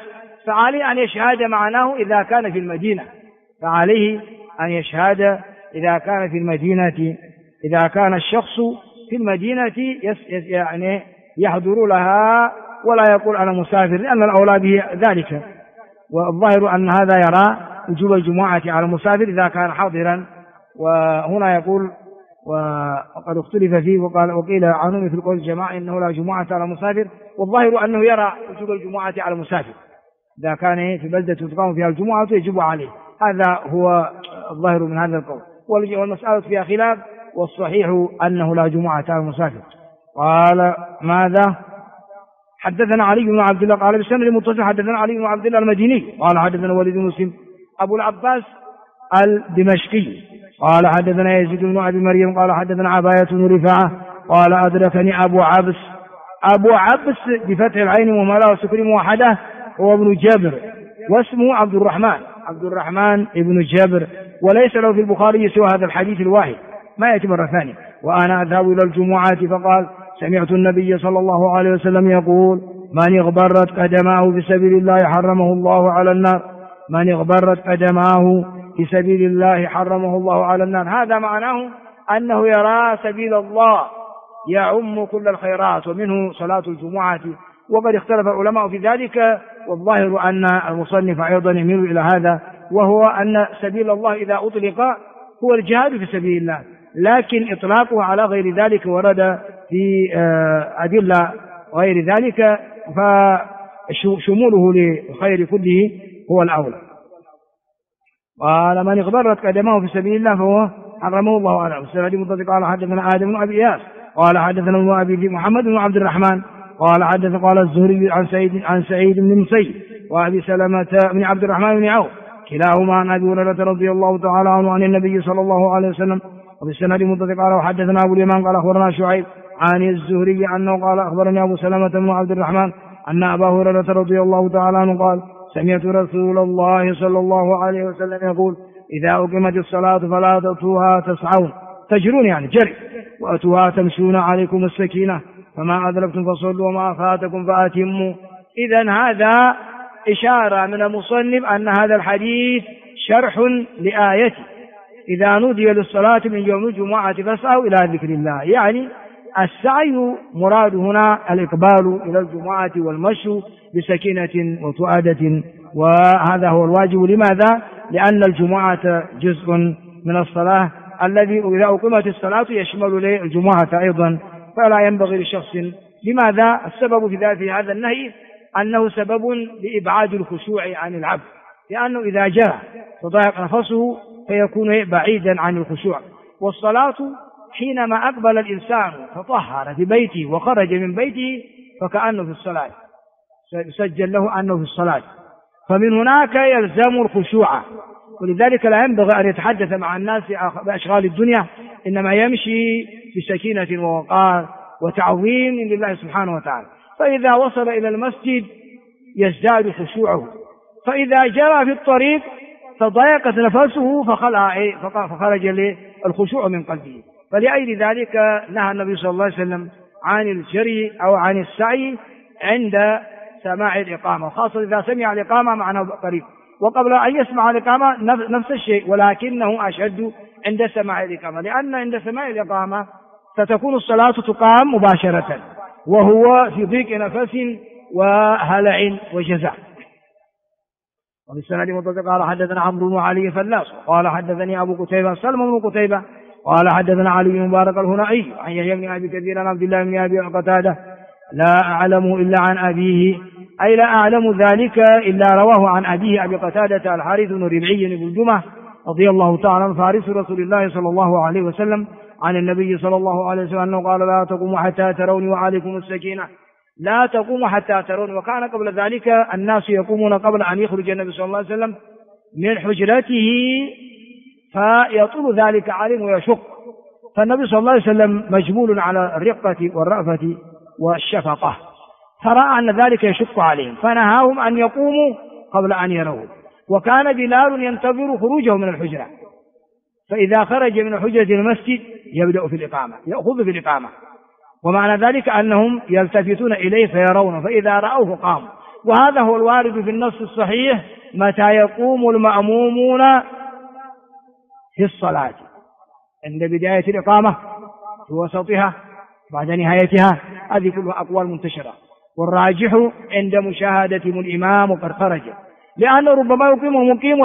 أن يشهد معناه إذا كان في المدينة، فعليه أن يشهد إذا كان في المدينة، إذا كان الشخص في المدينة يعني يحضر لها ولا يقول أنا مسافر، لأن الأولى به ذلك. والظاهر أن هذا يرى وجوب الجمعة على المسافر إذا كان حاضرا. وهنا يقول وقد اختلف فيه وقيل عنه مثل قول الجماعة إنه لا جمعة على المسافر، والظاهر أنه يرى وجوب الجمعة على المسافر إذا كان في بلدة تقام فيها الجمعة يجب عليه. هذا هو الظاهر من هذا القول، والمسألة فيها خلاف، والصحيح أنه لا جمعة على المسافر. قال ماذا؟ حدثنا علي بن عبد الله قال بسند المتصل حدثنا علي بن عبد الله المديني قال حدثنا وليد بن مسلم أبو العباس الدمشقي قال حدثنا يزيد بن أبي مريم قال حدثنا عباية بن رفاعة قال أدركني أبو عبس بفتح العين وملا وسكن موحدة هو ابن جابر، واسمه عبد الرحمن ابن جابر، وليس له في البخاري سوى هذا الحديث الواحد ما يأتي مرة ثانية. وأنا أذهب إلى الجمعة فقال سمعت النبي صلى الله عليه وسلم يقول من اغبرت قدماه في سبيل الله حرمه الله على النار، من اغبرت قدماه في سبيل الله حرمه الله على النار. هذا معناه أنه يرى سبيل الله يعم كل الخيرات ومنه صلاة الجمعة. وقد اختلف العلماء في ذلك، والظاهر أن المصنف أيضا يميل إلى هذا، وهو أن سبيل الله إذا أطلق هو الجهاد في سبيل الله، لكن إطلاقه على غير ذلك ورد في أدلة غير ذلك، فشموله للخير كله هو الأولى. قال من اغبرت قدمه في سبيل الله فهو حرمه الله على السند المتصل قال حدثنا آدم بن أبي إياس قال حدثنا ابن أبي محمد بن عبد الرحمن قال الزهري عن سعيد بن المسيب وأبي سلمة بن عبد الرحمن بن عوف كلاهما عن أبي هريرة رضي الله تعالى عنه عن النبي صلى الله عليه وسلم. وبالسند المتصل قال وحدثنا أبو اليمان قال أخبرنا شعيب عن الزهري أنه قال أخبرني أبو سلمة بن عبد الرحمن أن أبا هريرة رضي الله تعالى عنه قال سمعت رسول الله صلى الله عليه وسلم يقول إذا أقيمت الصلاة فلا تأتوها تسعون، تجرون يعني جري، وأتوها تمشون عليكم السكينة، فما أدركتم فصلوا وما فاتكم فأتموا. إذن هذا إشارة من المصنف أن هذا الحديث شرح لآيته إذا نودي للصلاة من يوم الجمعة فاسعوا إلى ذكر الله، يعني السعي مراد هنا الإقبال إلى الجمعة والمشي بسكينة وتؤادة، وهذا هو الواجب. لماذا؟ لأن الجمعة جزء من الصلاة الذي إذا أقيمت الصلاة يشمل الجمعة أيضا، فلا ينبغي لشخص. لماذا؟ السبب في ذلك في هذا النهي أنه سبب لإبعاد الخشوع عن العبد، لأنه إذا جرى تضايق نفسه فيكون بعيدا عن الخشوع. والصلاة حينما أقبل الإنسان فطهر في بيته وخرج من بيته فكأنه في الصلاة، يسجل له أنه في الصلاة، فمن هناك يلزم الخشوع. ولذلك لا ينبغي أن يتحدث مع الناس بأشغال الدنيا، إنما يمشي بسكينة ووقار وتعظيم لله سبحانه وتعالى. فإذا وصل إلى المسجد يزداد خشوعه، فإذا جرى في الطريق تضايقت نفسه فخرج الخشوع من قلبه. فلأجل ذلك نهى النبي صلى الله عليه وسلم عن الجري أو عن السعي عند سماع الإقامة، وخاصة إذا سمع الإقامة معناه قريب، وقبل أن يسمع الإقامة نفس الشيء، ولكنه أشد عند سماع الإقامة، لأن عند سماع الإقامة ستكون الصلاة تقام مباشرة وهو في ضيق نفس وهلع وجزع. وبالسند المتصل قال حدثنا عمرو بن علي فلاس قال حدثني أبو قتيبة سلم بن قتيبة قال حدثنا علي بن مبارك الهنائي عن يحيى بن أبي كثير عن عبد الله بن أبي قتادة لا أعلمه إلا عن أبيه، أي لا أعلم ذلك إلا رواه عن أبيه أبي قتادة الحارث بن ربعي بن الجمة رضي الله تعالى عن فارس رسول الله صلى الله عليه وسلم عن النبي صلى الله عليه وسلم أنه قال لا تقوموا حتى تروني وعليكم السكينة، لا تقوموا حتى تروني. وكان قبل ذلك الناس يقومون قبل أن يخرج النبي صلى الله عليه وسلم من حجرته، فيطول ذلك عليهم ويشق، فالنبي صلى الله عليه وسلم مجبول على الرقة والرأفة والشفقة، فرأى أن ذلك يشق عليهم فنهاهم أن يقوموا قبل أن يروه. وكان بلال ينتظر خروجه من الحجرة، فإذا خرج من حجرة المسجد يبدأ في الإقامة، يأخذ في الإقامة، ومعنى ذلك أنهم يلتفتون إليه فيرونه، فإذا رأوه قاموا. وهذا هو الوارد في النص الصحيح متى يقوم المأمومون في الصلاة، عند بداية الإقامة، في وسطها، بعد نهايتها. هذه كلها أقوال منتشرة، والراجح عند مشاهدتهم الإمام وقد خرج، لأنه ربما يقيمه مقيم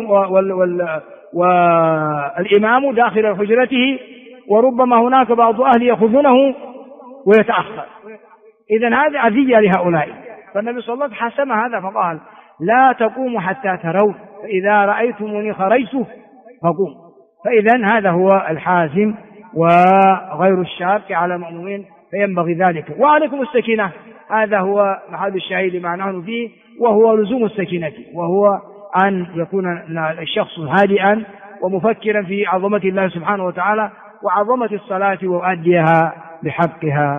والإمام داخل حجرته، وربما هناك بعض أهل يأخذونه ويتأخر. إذن هذه أذية لهؤلاء، فالنبي صلى الله عليه وسلم حسم هذا فقال لا تقوموا حتى ترون، فإذا رأيتموني خرجت فقوم. فإذن هذا هو الحازم وغير الشاق على المأمومين، فينبغي ذلك. وعليكم السكينة، هذا هو محل الشاهد ما نحن فيه، وهو لزوم السكينة، وهو أن يكون الشخص هادئا ومفكرا في عظمة الله سبحانه وتعالى وعظمة الصلاة وأديها بحقها.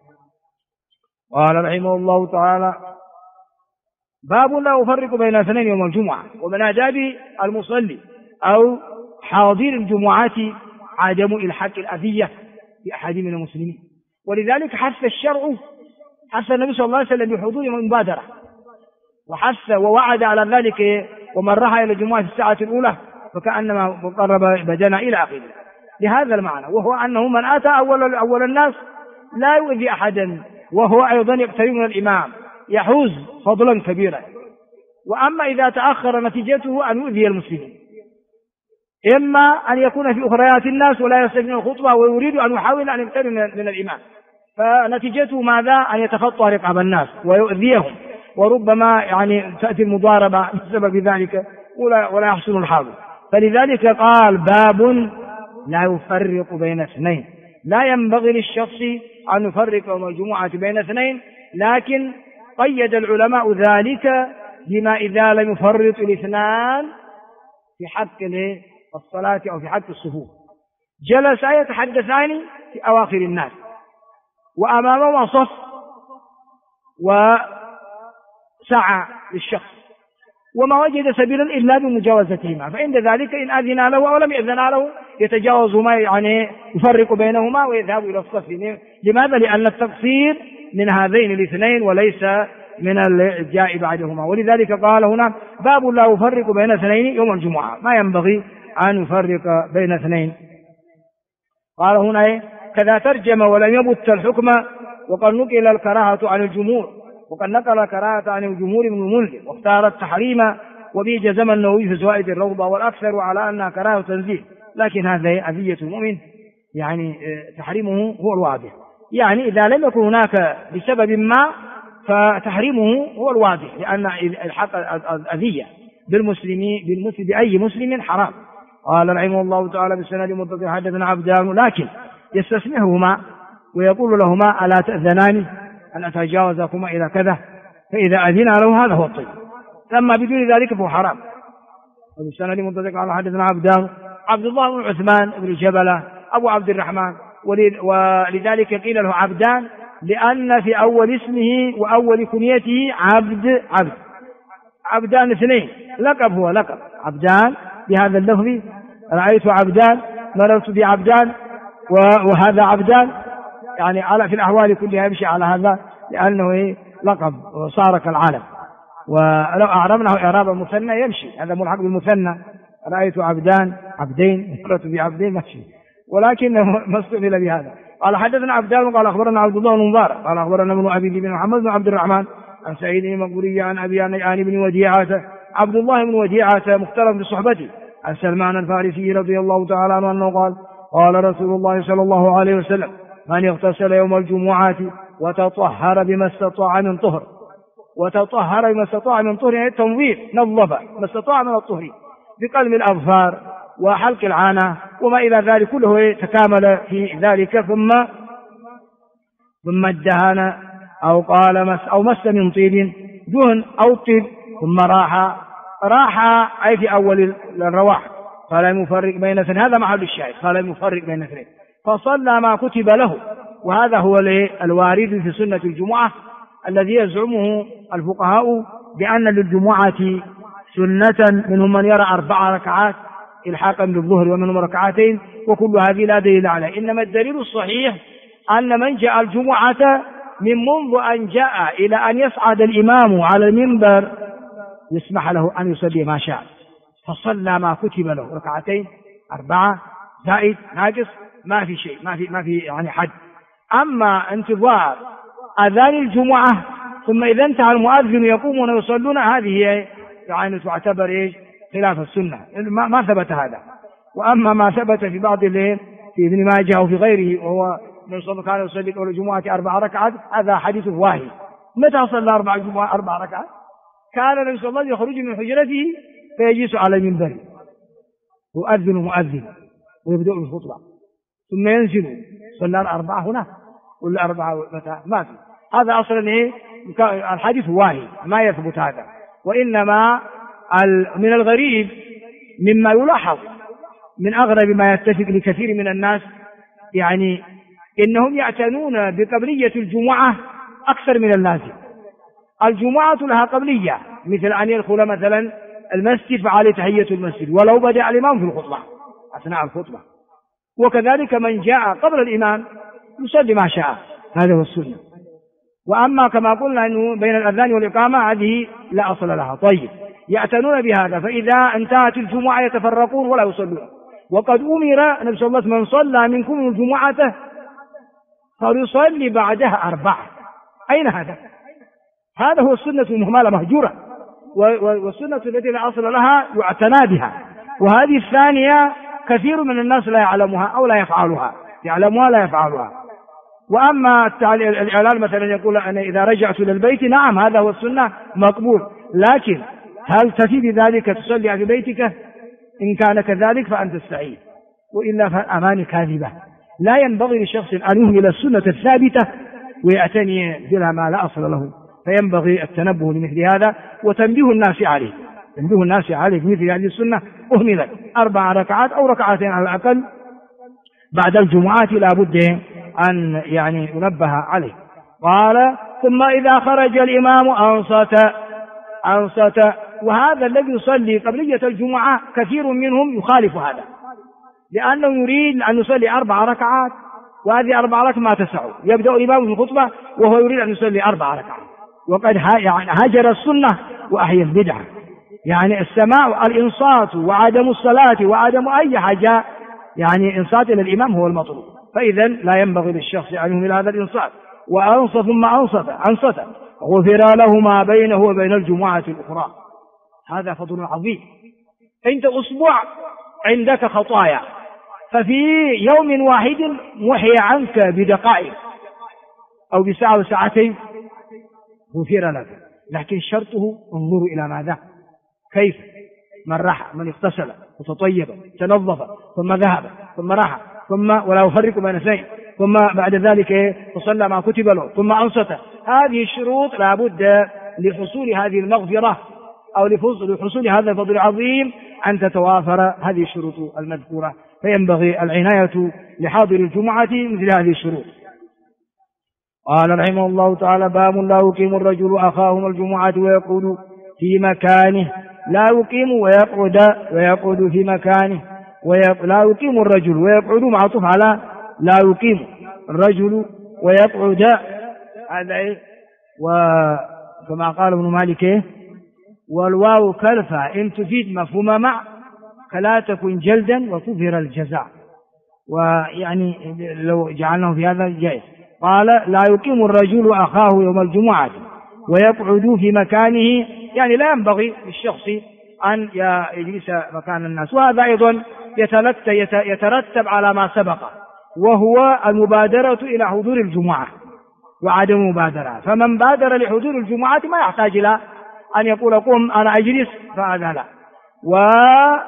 قال رحمه الله تعالى باب لا أفرق بين اثنين يوم الجمعة. ومن آداب المصلي أو حاضر الجمعات عدم إلحاق الأذية بأحد من المسلمين، ولذلك حث الشرع، حث النبي صلى الله عليه وسلم بحضور المبادرة، وحث ووعد على ذلك ومن راح إلى الجمعة في الساعة الأولى فكأنما قرب بدنا إلى آخره، لهذا المعنى، وهو أنه من أتى أول الناس لا يؤذي أحدا، وهو أيضا يقترب من الإمام يحوز فضلا كبيرا. وأما إذا تأخر نتيجته أن يؤذي المسلمين، إما أن يكون في أخريات الناس ولا يستمع الخطبة ويريد أن يحاول أن يقترب من الإمام، فنتيجته ماذا؟ أن يتخطى رقاب الناس ويؤذيهم، وربما يعني تأتي المضاربة بسبب ذلك ولا يحصل الحاضر. فلذلك قال باب لا يفرق بين اثنين، لا ينبغي للشخص أن يفرق يوم الجمعة بين اثنين، لكن قيد العلماء ذلك بما إذا لم يفرط الاثنان في حق الصلاة أو في حق الصفوف، جلسا يتحدثان في أواخر الناس وأمامهما صف وسعى للشخص، وما وجد سبيلا إلا بمجاوزتهما، فعند ذلك إن أذن له أو لم يأذن له يتجاوز ما يعني يفرق بينهما ويذهب إلى الصف. لماذا؟ لأن التقصير من هذين الاثنين وليس من الجاء بعدهما. ولذلك قال هنا باب لا يفرق بين اثنين يوم الجمعة، ما ينبغي أن يفرق بين اثنين. قال هنا كذا ترجم ولم يبت الحكم، وقد نقل الكراهة عن الجمهور، وقد نقل الكراهة عن الجمهور من المنذر واختار التحريم، وبه جزم النووي في زوائد الروضة، والأكثر على أنها كراهة تنزيل، لكن هذا أذية المؤمن، يعني تحريمه هو الواضح، يعني إذا لم يكن هناك بسبب ما فتحريمه هو الواضح، لأن الحق الأذية بالمسلم بأي مسلم حرام. قال رحمه الله تعالى بالسند متصل حدثنا عبدان، لكن يستسمحهما ويقول لهما ألا تأذنان أن أتجاوزكما إلى كذا، فإذا أذن له هذا هو الطيب، أما بدون ذلك فهو حرام. وبالسند متصل قال حدثنا عبدان عبد الله بن عثمان بن جبلة أبو عبد الرحمن، ولذلك قيل له عبدان لأن في أول اسمه وأول كنيته عبدان اثنين، لقب هو لقب عبدان بهذا اللفظ، رأيت عبدان، مررت بعبدان، وهذا عبدان، يعني على في الأحوال كلها يمشي على هذا، لأنه لقب وصار كالعالم. ولو أعربناه إعراب المثنى يمشي، هذا ملحق بالمثنى، رأيت عبدان عبدين، مررت بعبدين ماشي، ولكن ما استعمل بهذا. قال حدثنا عبدان قال أخبرنا عبد الله بن مبارك قال أخبرنا ابن أبي بن محمد بن عبد الرحمن عن سعيد المقبوري عن أبي عن بن وديعة عبد الله بن وديعة مختلف بصحبته عن سلمان الفارسي رضي الله تعالى عنه أنه قال قال رسول الله صلى الله عليه وسلم من اغتسل يوم الجمعة وتطهر بما استطاع من طهر، وتطهر بما استطاع من طهر يعني التنظيف، نظف ما استطاع من الطهر بقلم الأظفار وحلق العانة وما إلى ذلك كله تكامل في ذلك. ثم ادهن أو قال أو مس من طيب دهن أو طيب، ثم راح أي في أول الرواح، قال يفرق بين اثنين، هذا محل الشاهد، قال يفرق بين اثنين، فصلى ما كتب له. وهذا هو الوارد في سنة الجمعة الذي يزعمه الفقهاء بأن للجمعة سنة، منهم من يرى 4 ركعات إلحاقا بالظهر ومنهم ركعتين، وكل هذه لا دليل عليه. إنما الدليل الصحيح أن من جاء الجمعة من منذ أن جاء إلى أن يصعد الإمام على المنبر يسمح له أن يصلي ما شاء، فصلى ما كتب له 2 4 زائد ناقص، ما في شيء، ما في يعني حد. أما انتظار أذان الجمعة ثم إذا انتهى المؤذن يقومون ويصلون، هذه يعني تعتبر خلاف السنة، ما ثبت هذا. وأما ما ثبت في بعض في ابن ماجه أو في غيره، وهو من صلى كان يصلي قول الجمعة 4 ركعات، هذا حديث واهي. متى صلى 4 ركعات؟ كان النبي صلى الله عليه وسلم يخرج من حجرته فيجلس على المنبر، يؤذن مؤذن ويبدأ الخطبة، ثم ينزل صلى 4 هنا ولا 4 متى؟ ما في. هذا أصلا الحديث واهي، ما يثبت هذا. وإنما من الغريب مما يلاحظ من أغرب ما يتفق لكثير من الناس، يعني إنهم يعتنون بقبلية الجمعة أكثر من اللازم. الجمعة لها قبلية، مثل أن يدخل مثلا المسجد فعليه تحية المسجد ولو بدأ الإمام في الخطبة أثناء الخطبة، وكذلك من جاء قبل الإمام يصلي ما شاء، هذا هو السنة. وأما كما قلنا أنه بين الأذان والإقامة هذه لا أصل لها. طيب، يعتنون بهذا، فإذا انتهت الجمعة يتفرقون ولا يصلون. وقد أمر النبي صلى الله عليه وسلم من صلى منكم الجمعة فليصلي بعدها 4. أين هذا؟ هذا هو السنة المهملة مهجورة، والسنة التي لا أصل لها يعتنى بها. وهذه الثانية كثير من الناس لا يعلمها أو لا يفعلها، يعلمها لا يفعلها. وأما الإعلان مثلا يقول أنا إذا رجعت إلى البيت، نعم هذا هو السنة مقبول، لكن هل تفي بذلك تصلي في بيتك؟ إن كان كذلك فأنت السعيد، وإلا فالأمان كاذبة. لا ينبغي لشخص أن يهمل السنة الثابتة ويعتني بها ما لا أصل له، فينبغي التنبه لمثل هذا وتنبيه الناس عليه، تنبيه الناس عليه بمثل هذه السنة. أهملت 4 ركعات أو 2 على الأقل بعد الجمعات لا بد أن يعني ينبه عليه. قال ثم إذا خرج الإمام أنصت. وهذا الذي يصلي قبلية الجمعة كثير منهم يخالف هذا، لأنه يريد أن يصلي 4 ركعات، وهذه 4 ركعات ما تسعه، يبدأ الإمام في الخطبة وهو يريد أن يصلي 4 ركعات، وقد هجر السنة وأحيا البدعة. يعني السماع الإنصات وعدم الصلاة وعدم أي حاجة، يعني إنصات إلى الإمام هو المطلوب. فإذا لا ينبغي للشخص أن يهمل هذا الإنصات. وأنصت ثم أنصت غفر له ما بينه وبين الجمعة الأخرى. هذا فضل عظيم. أنت أسبوع عندك خطايا، ففي يوم واحد محي عنك بدقائق أو بساعة وساعتين غفر لك، لكن شرطه انظروا إلى ماذا، كيف، من راح، من اغتسل وتطيب تنظف ثم ذهب ثم راح ثم ولا يفرق بين اثنين ثم بعد ذلك فصلى ما كتب له ثم أنصت. هذه الشروط لا بد لحصول هذه المغفرة أو لحصول هذا الفضل العظيم أن تتوافر هذه الشروط المذكورة، فينبغي العناية لحاضر الجمعة مثل هذه الشروط. قال رحمه الله تعالى: باب لا يقيم الرجل أخاهم الجمعة ويقعد في مكانه. لا يقيم ويقعد في مكانه. لا يقيم الرجل ويقعد معطوف على لا يقيم الرجل ويقعد، هذا وكما قال ابن مالك: والواو كلفة إن تفيد مفهوم مع، فلا تكن جلدا وكفر الجزاء. ويعني لو جعلناه في هذا جائز. قال: لا يقيم الرجل أخاه يوم الجمعة ويقعد في مكانه، يعني لا ينبغي للشخص أن يجلس مكان الناس. وهذا أيضا يترتب على ما سبق، وهو المبادرة إلى حضور الجمعة وعدم مبادرة. فمن بادر لحضور الجمعة ما يحتاج إلى أن يقول قم أنا أجلس، فهذا لا.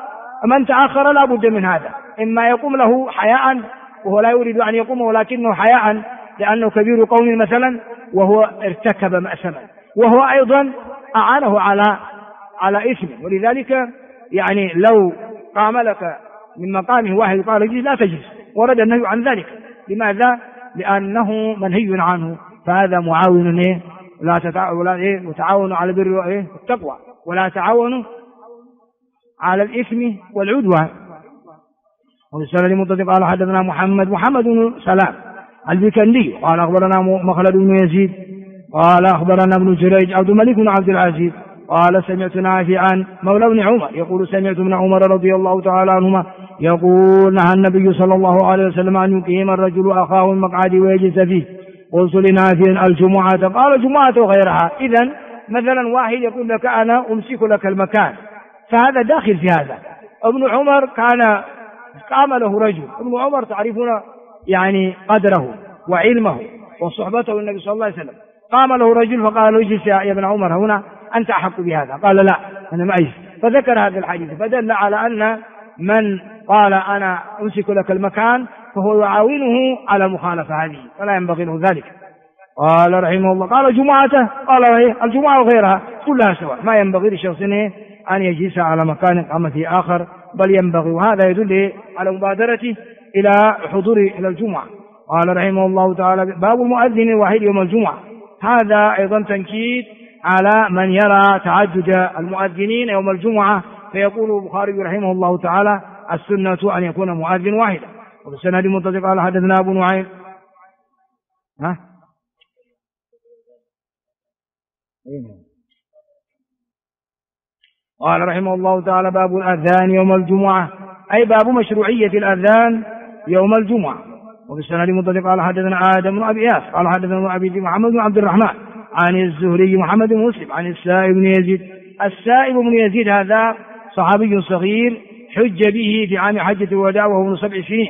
من تأخر لا بد من هذا، إما يقوم له حياء وهو لا يريد أن يقوم ولكنه حياء لأنه كبير قوم مثلا وهو ارتكب مأثما، وهو أيضا أعانه على إثم، ولذلك يعني لو قام لك من مقامه واحد قال اجلس لا تجلس، ورد النهي عن ذلك. لماذا؟ لأنه منهي عنه، فهذا معاون لا وتعاونوا على البر والتقوى ولا تعاونوا على الإثم والعدوان. وبالسند المتصل قال حدثنا محمد بن سلام البكندي قال أخبرنا مخلد بن يزيد قال أخبرنا ابن جريج عبد الملك بن عبد العزيز قال سمعت نافعا مولى بن عمر يقول سمعت ابن عمر رضي الله تعالى عنهما يقول نهى النبي صلى الله عليه وسلم أن يقيم الرجل أخاه المقعد ويجلس فيه. قلت لنافع الجمعة قال جمعة غيرها. إذن مثلا واحد يقول لك أنا أمسك لك المكان، فهذا داخل في هذا. ابن عمر قام له رجل، ابن عمر تعرفون يعني قدره وعلمه وصحبته النبي صلى الله عليه وسلم، قام له رجل فقال له اجلس يا ابن عمر هنا أنت أحق بهذا، قال لا أنا ما أجلس، فذكر هذا الحديث فدل على أن من قال أنا أمسك لك المكان فهو يعاونه على مخالفة هذه، فلا ينبغي له ذلك. قال رحمه الله قال جمعته قال الجمعة وغيرها كلها سواء، ما ينبغي لشخص أن يجلس على مكان قام فيه آخر، بل ينبغي، وهذا يدل على مبادرته إلى حضور إلى الجمعة. قال رحمه الله تعالى باب المؤذن الواحد يوم الجمعة، هذا أيضا تنكيد على من يرى تعدد المؤذنين يوم الجمعة، فيقول البخاري رحمه الله تعالى السنة أن يكون مؤذن واحدا. وبالسند المتصل قال حدثنا أبو نعيم قال رحمه الله تعالى باب الأذان يوم الجمعة، أي باب مشروعية الأذان يوم الجمعة. وبالسند المتصل قال حدثنا آدم بن أبي إياس قال حدثنا أبي محمد بن عبد الرحمن عن الزهري محمد بن مسلم عن السائب بن يزيد. السائب بن يزيد هذا صحابي صغير حج به في عام حجة الوداع وهو من 7 سنين،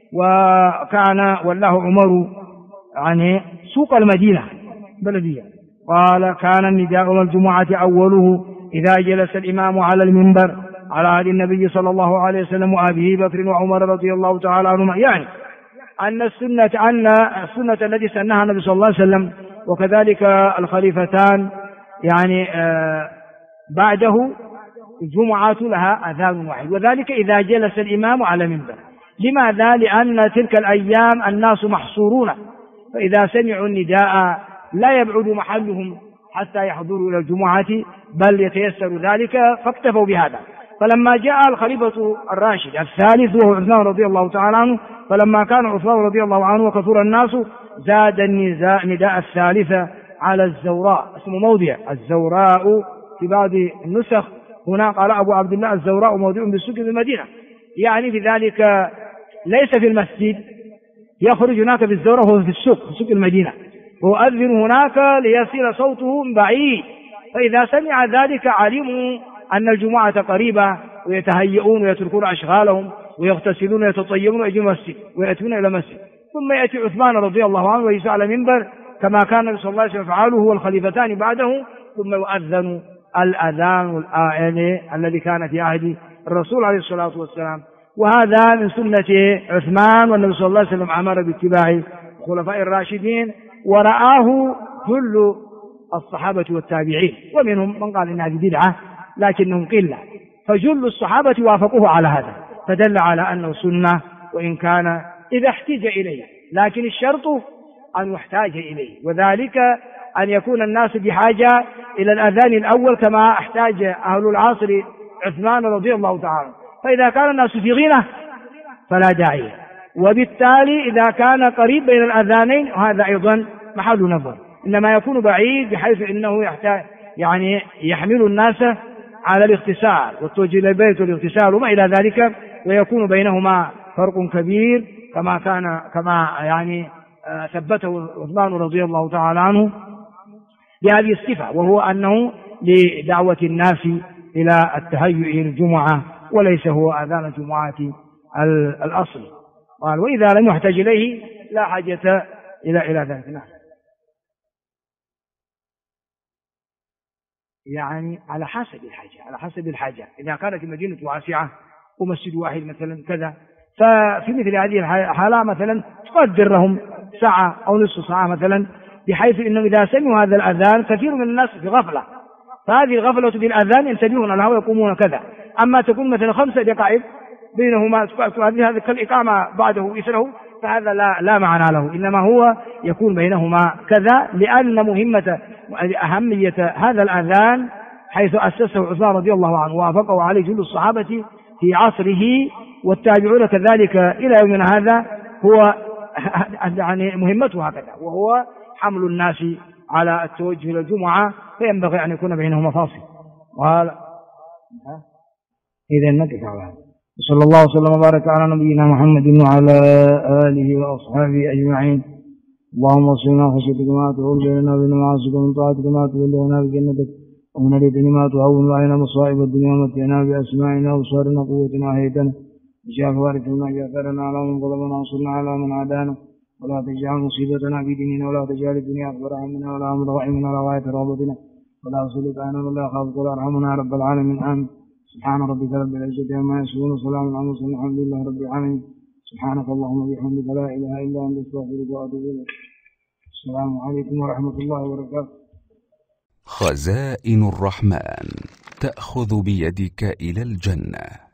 وكان والله عمر يعني سوق المدينة بلدية. قال كان النداء يوم الجمعة أوله إذا جلس الإمام على المنبر على عهد النبي صلى الله عليه وسلم وأبي بكر وعمر رضي الله تعالى عنهما، يعني أن السنة التي سنها النبي صلى الله عليه وسلم وكذلك الخليفتان يعني بعده الجمعة لها أذان واحد، وذلك إذا جلس الإمام على المنبر. لماذا؟ لأن تلك الأيام الناس محصورون، فإذا سمعوا النداء لا يبعد محلهم حتى يحضروا إلى الجمعة، بل يتيسر ذلك، فاكتفوا بهذا. فلما جاء الخليفة الراشد الثالث وهو عثمان رضي الله تعالى عنه، فلما كان عثمان رضي الله عنه وكثر الناس زاد نداء الثالثة على الزوراء، اسم موضع الزوراء في بعض النسخ هنا قال أبو عبد الله الزوراء موضع بالسوق بالمدينة، يعني في ذلك ليس في المسجد، يخرج هناك في الزوراء وهو في سوق المدينة، ويؤذن هناك ليصل صوته من بعيد، فإذا سمع ذلك علموا أن الجمعة قريبة، ويتهيئون ويتركون أشغالهم ويغتسلون ويتطيبون ويأتون المسجد ويأتون إلى المسجد. ثم يأتي عثمان رضي الله عنه ويجلس على المنبر كما كان النبي صلى الله عليه وسلم يفعله هو الخليفتان بعده، ثم يؤذن الأذان الذي كان في عهد الرسول عليه الصلاة والسلام. وهذا من سنة عثمان، والنبي صلى الله عليه وسلم أمر باتباع الخلفاء الراشدين، ورآه كل الصحابة والتابعين، ومنهم من قال إن هذه بدعة لكنهم قلة، فجل الصحابة وافقوه على هذا، فدل على أنه سنة وإن كان إذا احتاج إليه، لكن الشرط أن يحتاج إليه، وذلك أن يكون الناس بحاجة إلى الأذان الأول كما احتاج أهل العصر عثمان رضي الله تعالى، فإذا كان الناس في غنى فلا داعي، وبالتالي إذا كان قريب بين الأذانين هذا أيضا محل نظر، إنما يكون بعيد بحيث إنه يحتاج يعني يحمل الناس على الاغتسال والتوجيه إلى البيت والاغتسال وما إلى ذلك، ويكون بينهما فرق كبير كما يعني ثبته عثمان رضي الله تعالى عنه بهذه الصفة، وهو أنه لدعوة الناس إلى التهيؤ للجمعة وليس هو أذان الجمعة الأصل. قال وإذا لم يحتج إليه لا حاجة إلى ذلك. نعم، يعني على حسب الحاجة، إذا كانت المدينة واسعة ومسجد واحد مثلا كذا. ففي مثل هذه الحالة مثلا تقدر لهم ساعة أو نصف ساعة مثلا، بحيث أنهم إذا سمعوا هذا الأذان كثير من الناس في غفلة، فهذه الغفلة بالأذان ينتبهون لها ويقومون كذا. أما تكون مثلا 5 دقائق بينهما هذه كالإقامة بعده إثره، فهذا لا معنى له، إنما هو يكون بينهما كذا، لأن أهمية هذا الأذان حيث أسسه عثمان رضي الله عنه ووافقه عليه جل الصحابة في عصره والتابعون كذلك إلى يومنا هذا، هو يعني مهمته هكذا، وهو حمل الناس على التوجه إلى الجمعة، فينبغي أن يكون بينهما فاصل. قال إذا نقف على هذا. صلى الله وسلم وبارك على نبينا محمد وعلى آله وأصحابه أجمعين. اللهم صلنا خشيتك ما تقول بيننا وبين معاصيك، ومن طاعتك ما تبلغنا بجنتك، ومن اليقين ما تهون علينا مصائب الدنيا، ومتعنا بأسماعنا وأبصارنا قوتنا وحياتنا، اجعل وارثنا جعفرنا على من ظلمنا، وانصرنا على من عادانا، ولا تجعل مصيبتنا في ديننا، ولا تجعل الدنيا أكبر همنا ولا مبلغ علمنا ولا غاية رغبتنا، ولا تسلط علينا ولا يخافك ولا يرحمنا يا رب العالمين. آمين. سبحان ربك رب العزة عما يصفون وسلام على المرسلين الحمد لله رب العالمين. سبحانك اللهم وبحمدك لا إله إلا أنت أستغفرك وأتوب إليك. السلام عليكم ورحمة الله وبركاته. خزائن الرحمن تأخذ بيدك إلى الجنة.